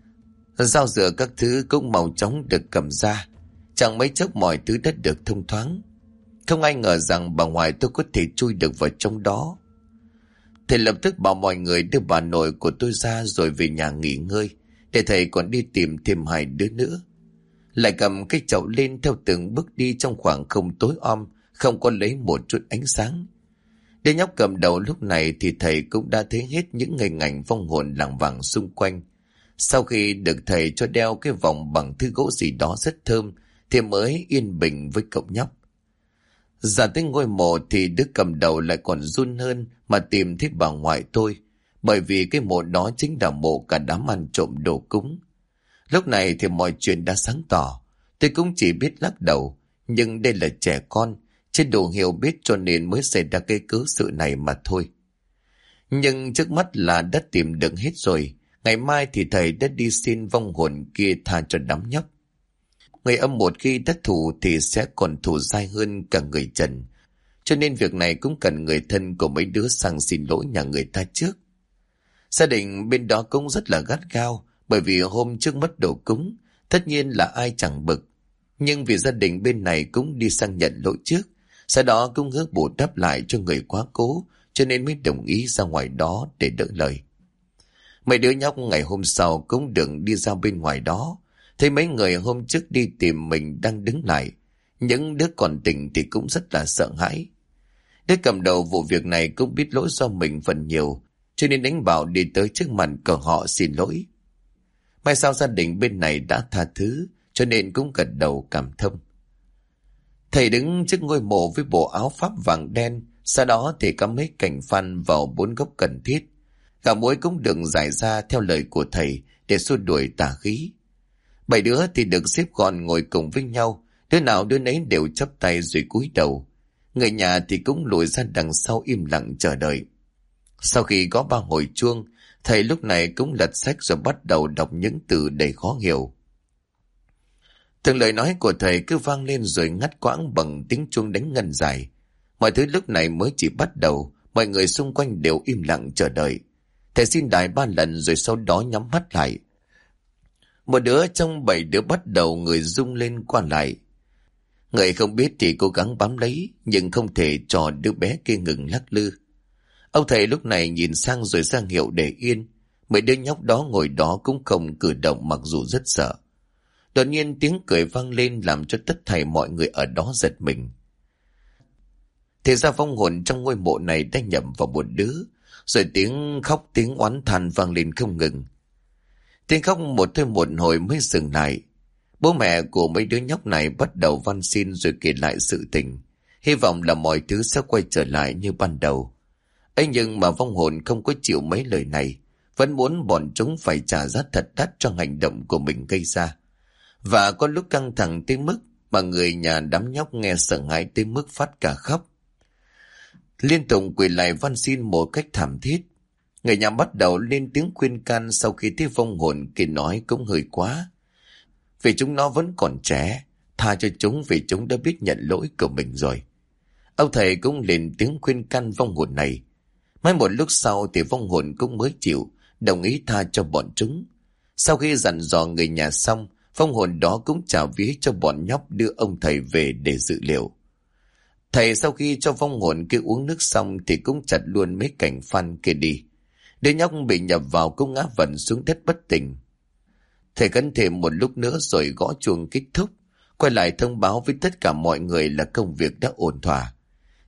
Dao dựa các thứ cũng mau chóng được cầm ra, chẳng mấy chốc mọi thứ đã được thông thoáng. Không ai ngờ rằng bà ngoại tôi có thể chui được vào trong đó. Thầy lập tức bảo mọi người đưa bà nội của tôi ra rồi về nhà nghỉ ngơi, để thầy còn đi tìm thêm hai đứa nữa. Lại cầm cái chậu lên theo từng bước đi trong khoảng không tối om, không có lấy một chút ánh sáng. Đứa nhóc cầm đầu lúc này thì thầy cũng đã thấy hết những hình ảnh vong hồn lảng vảng xung quanh. Sau khi được thầy cho đeo cái vòng bằng thứ gỗ gì đó rất thơm, thì mới yên bình với cậu nhóc. Ra tới ngôi mộ thì đứa cầm đầu lại còn run hơn mà tìm thấy bà ngoại tôi, bởi vì cái mộ đó chính là mộ cả đám ăn trộm đồ cúng. Lúc này thì mọi chuyện đã sáng tỏ, tôi cũng chỉ biết lắc đầu, nhưng đây là trẻ con, chưa đủ hiểu biết cho nên mới xảy ra cái cớ sự này mà thôi. Nhưng trước mắt là đã tìm được hết rồi, ngày mai thì thầy đã đi xin vong hồn kia tha cho đám nhóc. Người âm một khi đã thù thì sẽ còn thù dai hơn cả người trần, cho nên việc này cũng cần người thân của mấy đứa sang xin lỗi nhà người ta trước. Gia đình bên đó cũng rất là gắt gao, bởi vì hôm trước mất đồ cúng, tất nhiên là ai chẳng bực. Nhưng vì gia đình bên này cũng đi sang nhận lỗi trước, sau đó cũng hứa bù đắp lại cho người quá cố, cho nên mới đồng ý ra ngoài đó để đỡ lời. Mấy đứa nhóc ngày hôm sau cũng đừng đi ra bên ngoài đó, thấy mấy người hôm trước đi tìm mình đang đứng lại. Những đứa còn tỉnh thì cũng rất là sợ hãi. Đứa cầm đầu vụ việc này cũng biết lỗi do mình phần nhiều, cho nên đánh bảo đi tới trước mặt của họ xin lỗi. May sao gia đình bên này đã tha thứ, cho nên cũng gật đầu cảm thông. Thầy đứng trước ngôi mộ với bộ áo pháp vàng đen, sau đó thì cắm mấy cành phan vào 4 gốc cần thiết. Gà muối cũng được giải ra theo lời của thầy để xua đuổi tà khí. 7 đứa thì được xếp gọn ngồi cùng với nhau, đứa nào đứa nấy đều chắp tay rồi cúi đầu. Người nhà thì cũng lùi ra đằng sau im lặng chờ đợi. Sau khi gõ 3 hồi chuông, thầy lúc này cũng lật sách rồi bắt đầu đọc những từ đầy khó hiểu. Từng lời nói của thầy cứ vang lên rồi ngắt quãng bằng tiếng chuông đánh ngân dài. Mọi thứ lúc này mới chỉ bắt đầu, mọi người xung quanh đều im lặng chờ đợi. Thầy xin đài 3 lần rồi sau đó nhắm mắt lại. Một đứa trong 7 đứa bắt đầu người rung lên qua lại. Người không biết thì cố gắng bám lấy, nhưng không thể cho đứa bé kia ngừng lắc lư. Ông thầy lúc này nhìn sang rồi ra hiệu để yên. Mấy đứa nhóc đó ngồi đó cũng không cử động mặc dù rất sợ. Đột nhiên tiếng cười vang lên làm cho tất thảy mọi người ở đó giật mình. Thì ra vong hồn trong ngôi mộ này đã nhầm vào một đứa, rồi tiếng khóc tiếng oán than vang lên không ngừng. Tiếng khóc một thôi một hồi mới dừng lại. Bố mẹ của mấy đứa nhóc này bắt đầu van xin rồi kể lại sự tình, hy vọng là mọi thứ sẽ quay trở lại như ban đầu. Ấy nhưng mà vong hồn không có chịu mấy lời này, vẫn muốn bọn chúng phải trả giá thật đắt cho hành động của mình gây ra. Và có lúc căng thẳng tới mức mà người nhà đám nhóc nghe sợ hãi tới mức phát cả khóc, liên tục quỳ lại van xin một cách thảm thiết. Người nhà bắt đầu lên tiếng khuyên can sau khi thấy vong hồn kia nói cũng hơi quá. Vì chúng nó vẫn còn trẻ, tha cho chúng vì chúng đã biết nhận lỗi của mình rồi. Ông thầy cũng lên tiếng khuyên can vong hồn này. Mai một lúc sau thì vong hồn cũng mới chịu, đồng ý tha cho bọn chúng. Sau khi dặn dò người nhà xong, vong hồn đó cũng trả vía cho bọn nhóc đưa ông thầy về để dự liệu. Thầy sau khi cho vong hồn kia uống nước xong thì cũng chặt luôn mấy cành phan kia đi. Đứa nhóc bị nhập vào cũng ngã vần xuống đất bất tỉnh. Thầy cấn thêm một lúc nữa rồi gõ chuông kết thúc, quay lại thông báo với tất cả mọi người là công việc đã ổn thỏa.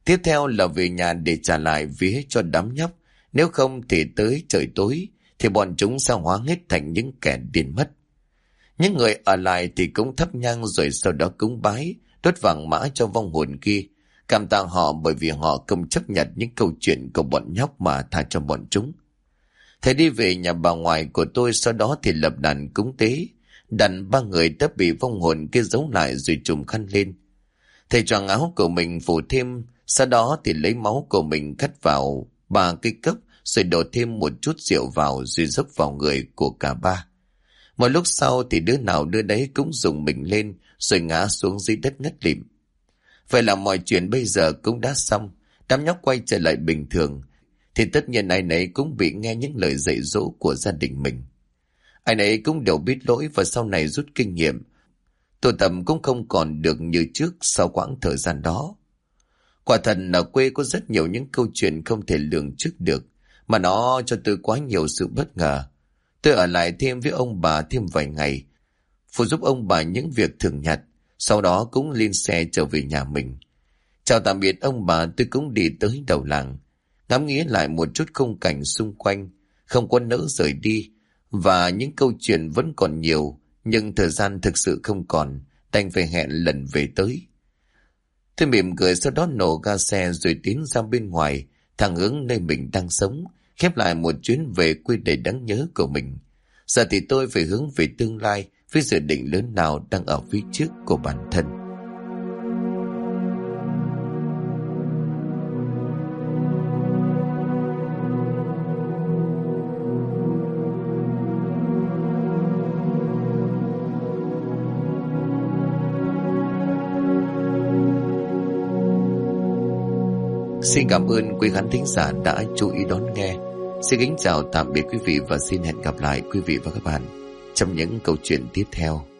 Tiếp theo là về nhà để trả lại vía cho đám nhóc. Nếu không thì tới trời tối thì bọn chúng sẽ hóa hết thành những kẻ điên mất. Những người ở lại thì cũng thắp nhang rồi sau đó cúng bái, đốt vàng mã cho vong hồn kia. Cảm tạ họ bởi vì họ không chấp nhận những câu chuyện của bọn nhóc mà tha cho bọn chúng. Thầy đi về nhà bà ngoại của tôi, sau đó thì lập đàn cúng tế. Đàn 3 người đã bị vong hồn kia giấu lại rồi trùm khăn lên. Thầy choàng áo của mình phủ thêm, sau đó thì lấy máu của mình cắt vào 3 cái cốc, rồi đổ thêm một chút rượu vào rồi dốc vào người của cả 3. Một lúc sau thì đứa nào đứa đấy cũng rùng mình lên rồi ngã xuống dưới đất ngất lịm. Vậy là mọi chuyện bây giờ cũng đã xong, đám nhóc quay trở lại bình thường. Thì tất nhiên ai nấy cũng bị nghe những lời dạy dỗ của gia đình mình. Ai nấy cũng đều biết lỗi và sau này rút kinh nghiệm. Tụ tập cũng không còn được như trước sau quãng thời gian đó. Quả thật ở quê có rất nhiều những câu chuyện không thể lường trước được, mà nó cho tôi quá nhiều sự bất ngờ. Tôi ở lại thêm với ông bà thêm vài ngày, phụ giúp ông bà những việc thường nhặt, sau đó cũng lên xe trở về nhà mình. Chào tạm biệt ông bà, tôi cũng đi tới đầu làng, ngắm nghía lại một chút khung cảnh xung quanh, không có nỡ rời đi, và những câu chuyện vẫn còn nhiều, nhưng thời gian thực sự không còn, đành phải hẹn lần về tới. Tôi mỉm cười sau đó nổ ga xe rồi tiến ra bên ngoài, thẳng hướng nơi mình đang sống, khép lại một chuyến về quê đầy đáng nhớ của mình. Giờ thì tôi phải hướng về tương lai với dự định lớn nào đang ở phía trước của bản thân. Xin cảm ơn quý khán thính giả đã chú ý đón nghe. Xin kính chào tạm biệt quý vị và xin hẹn gặp lại quý vị và các bạn trong những câu chuyện tiếp theo.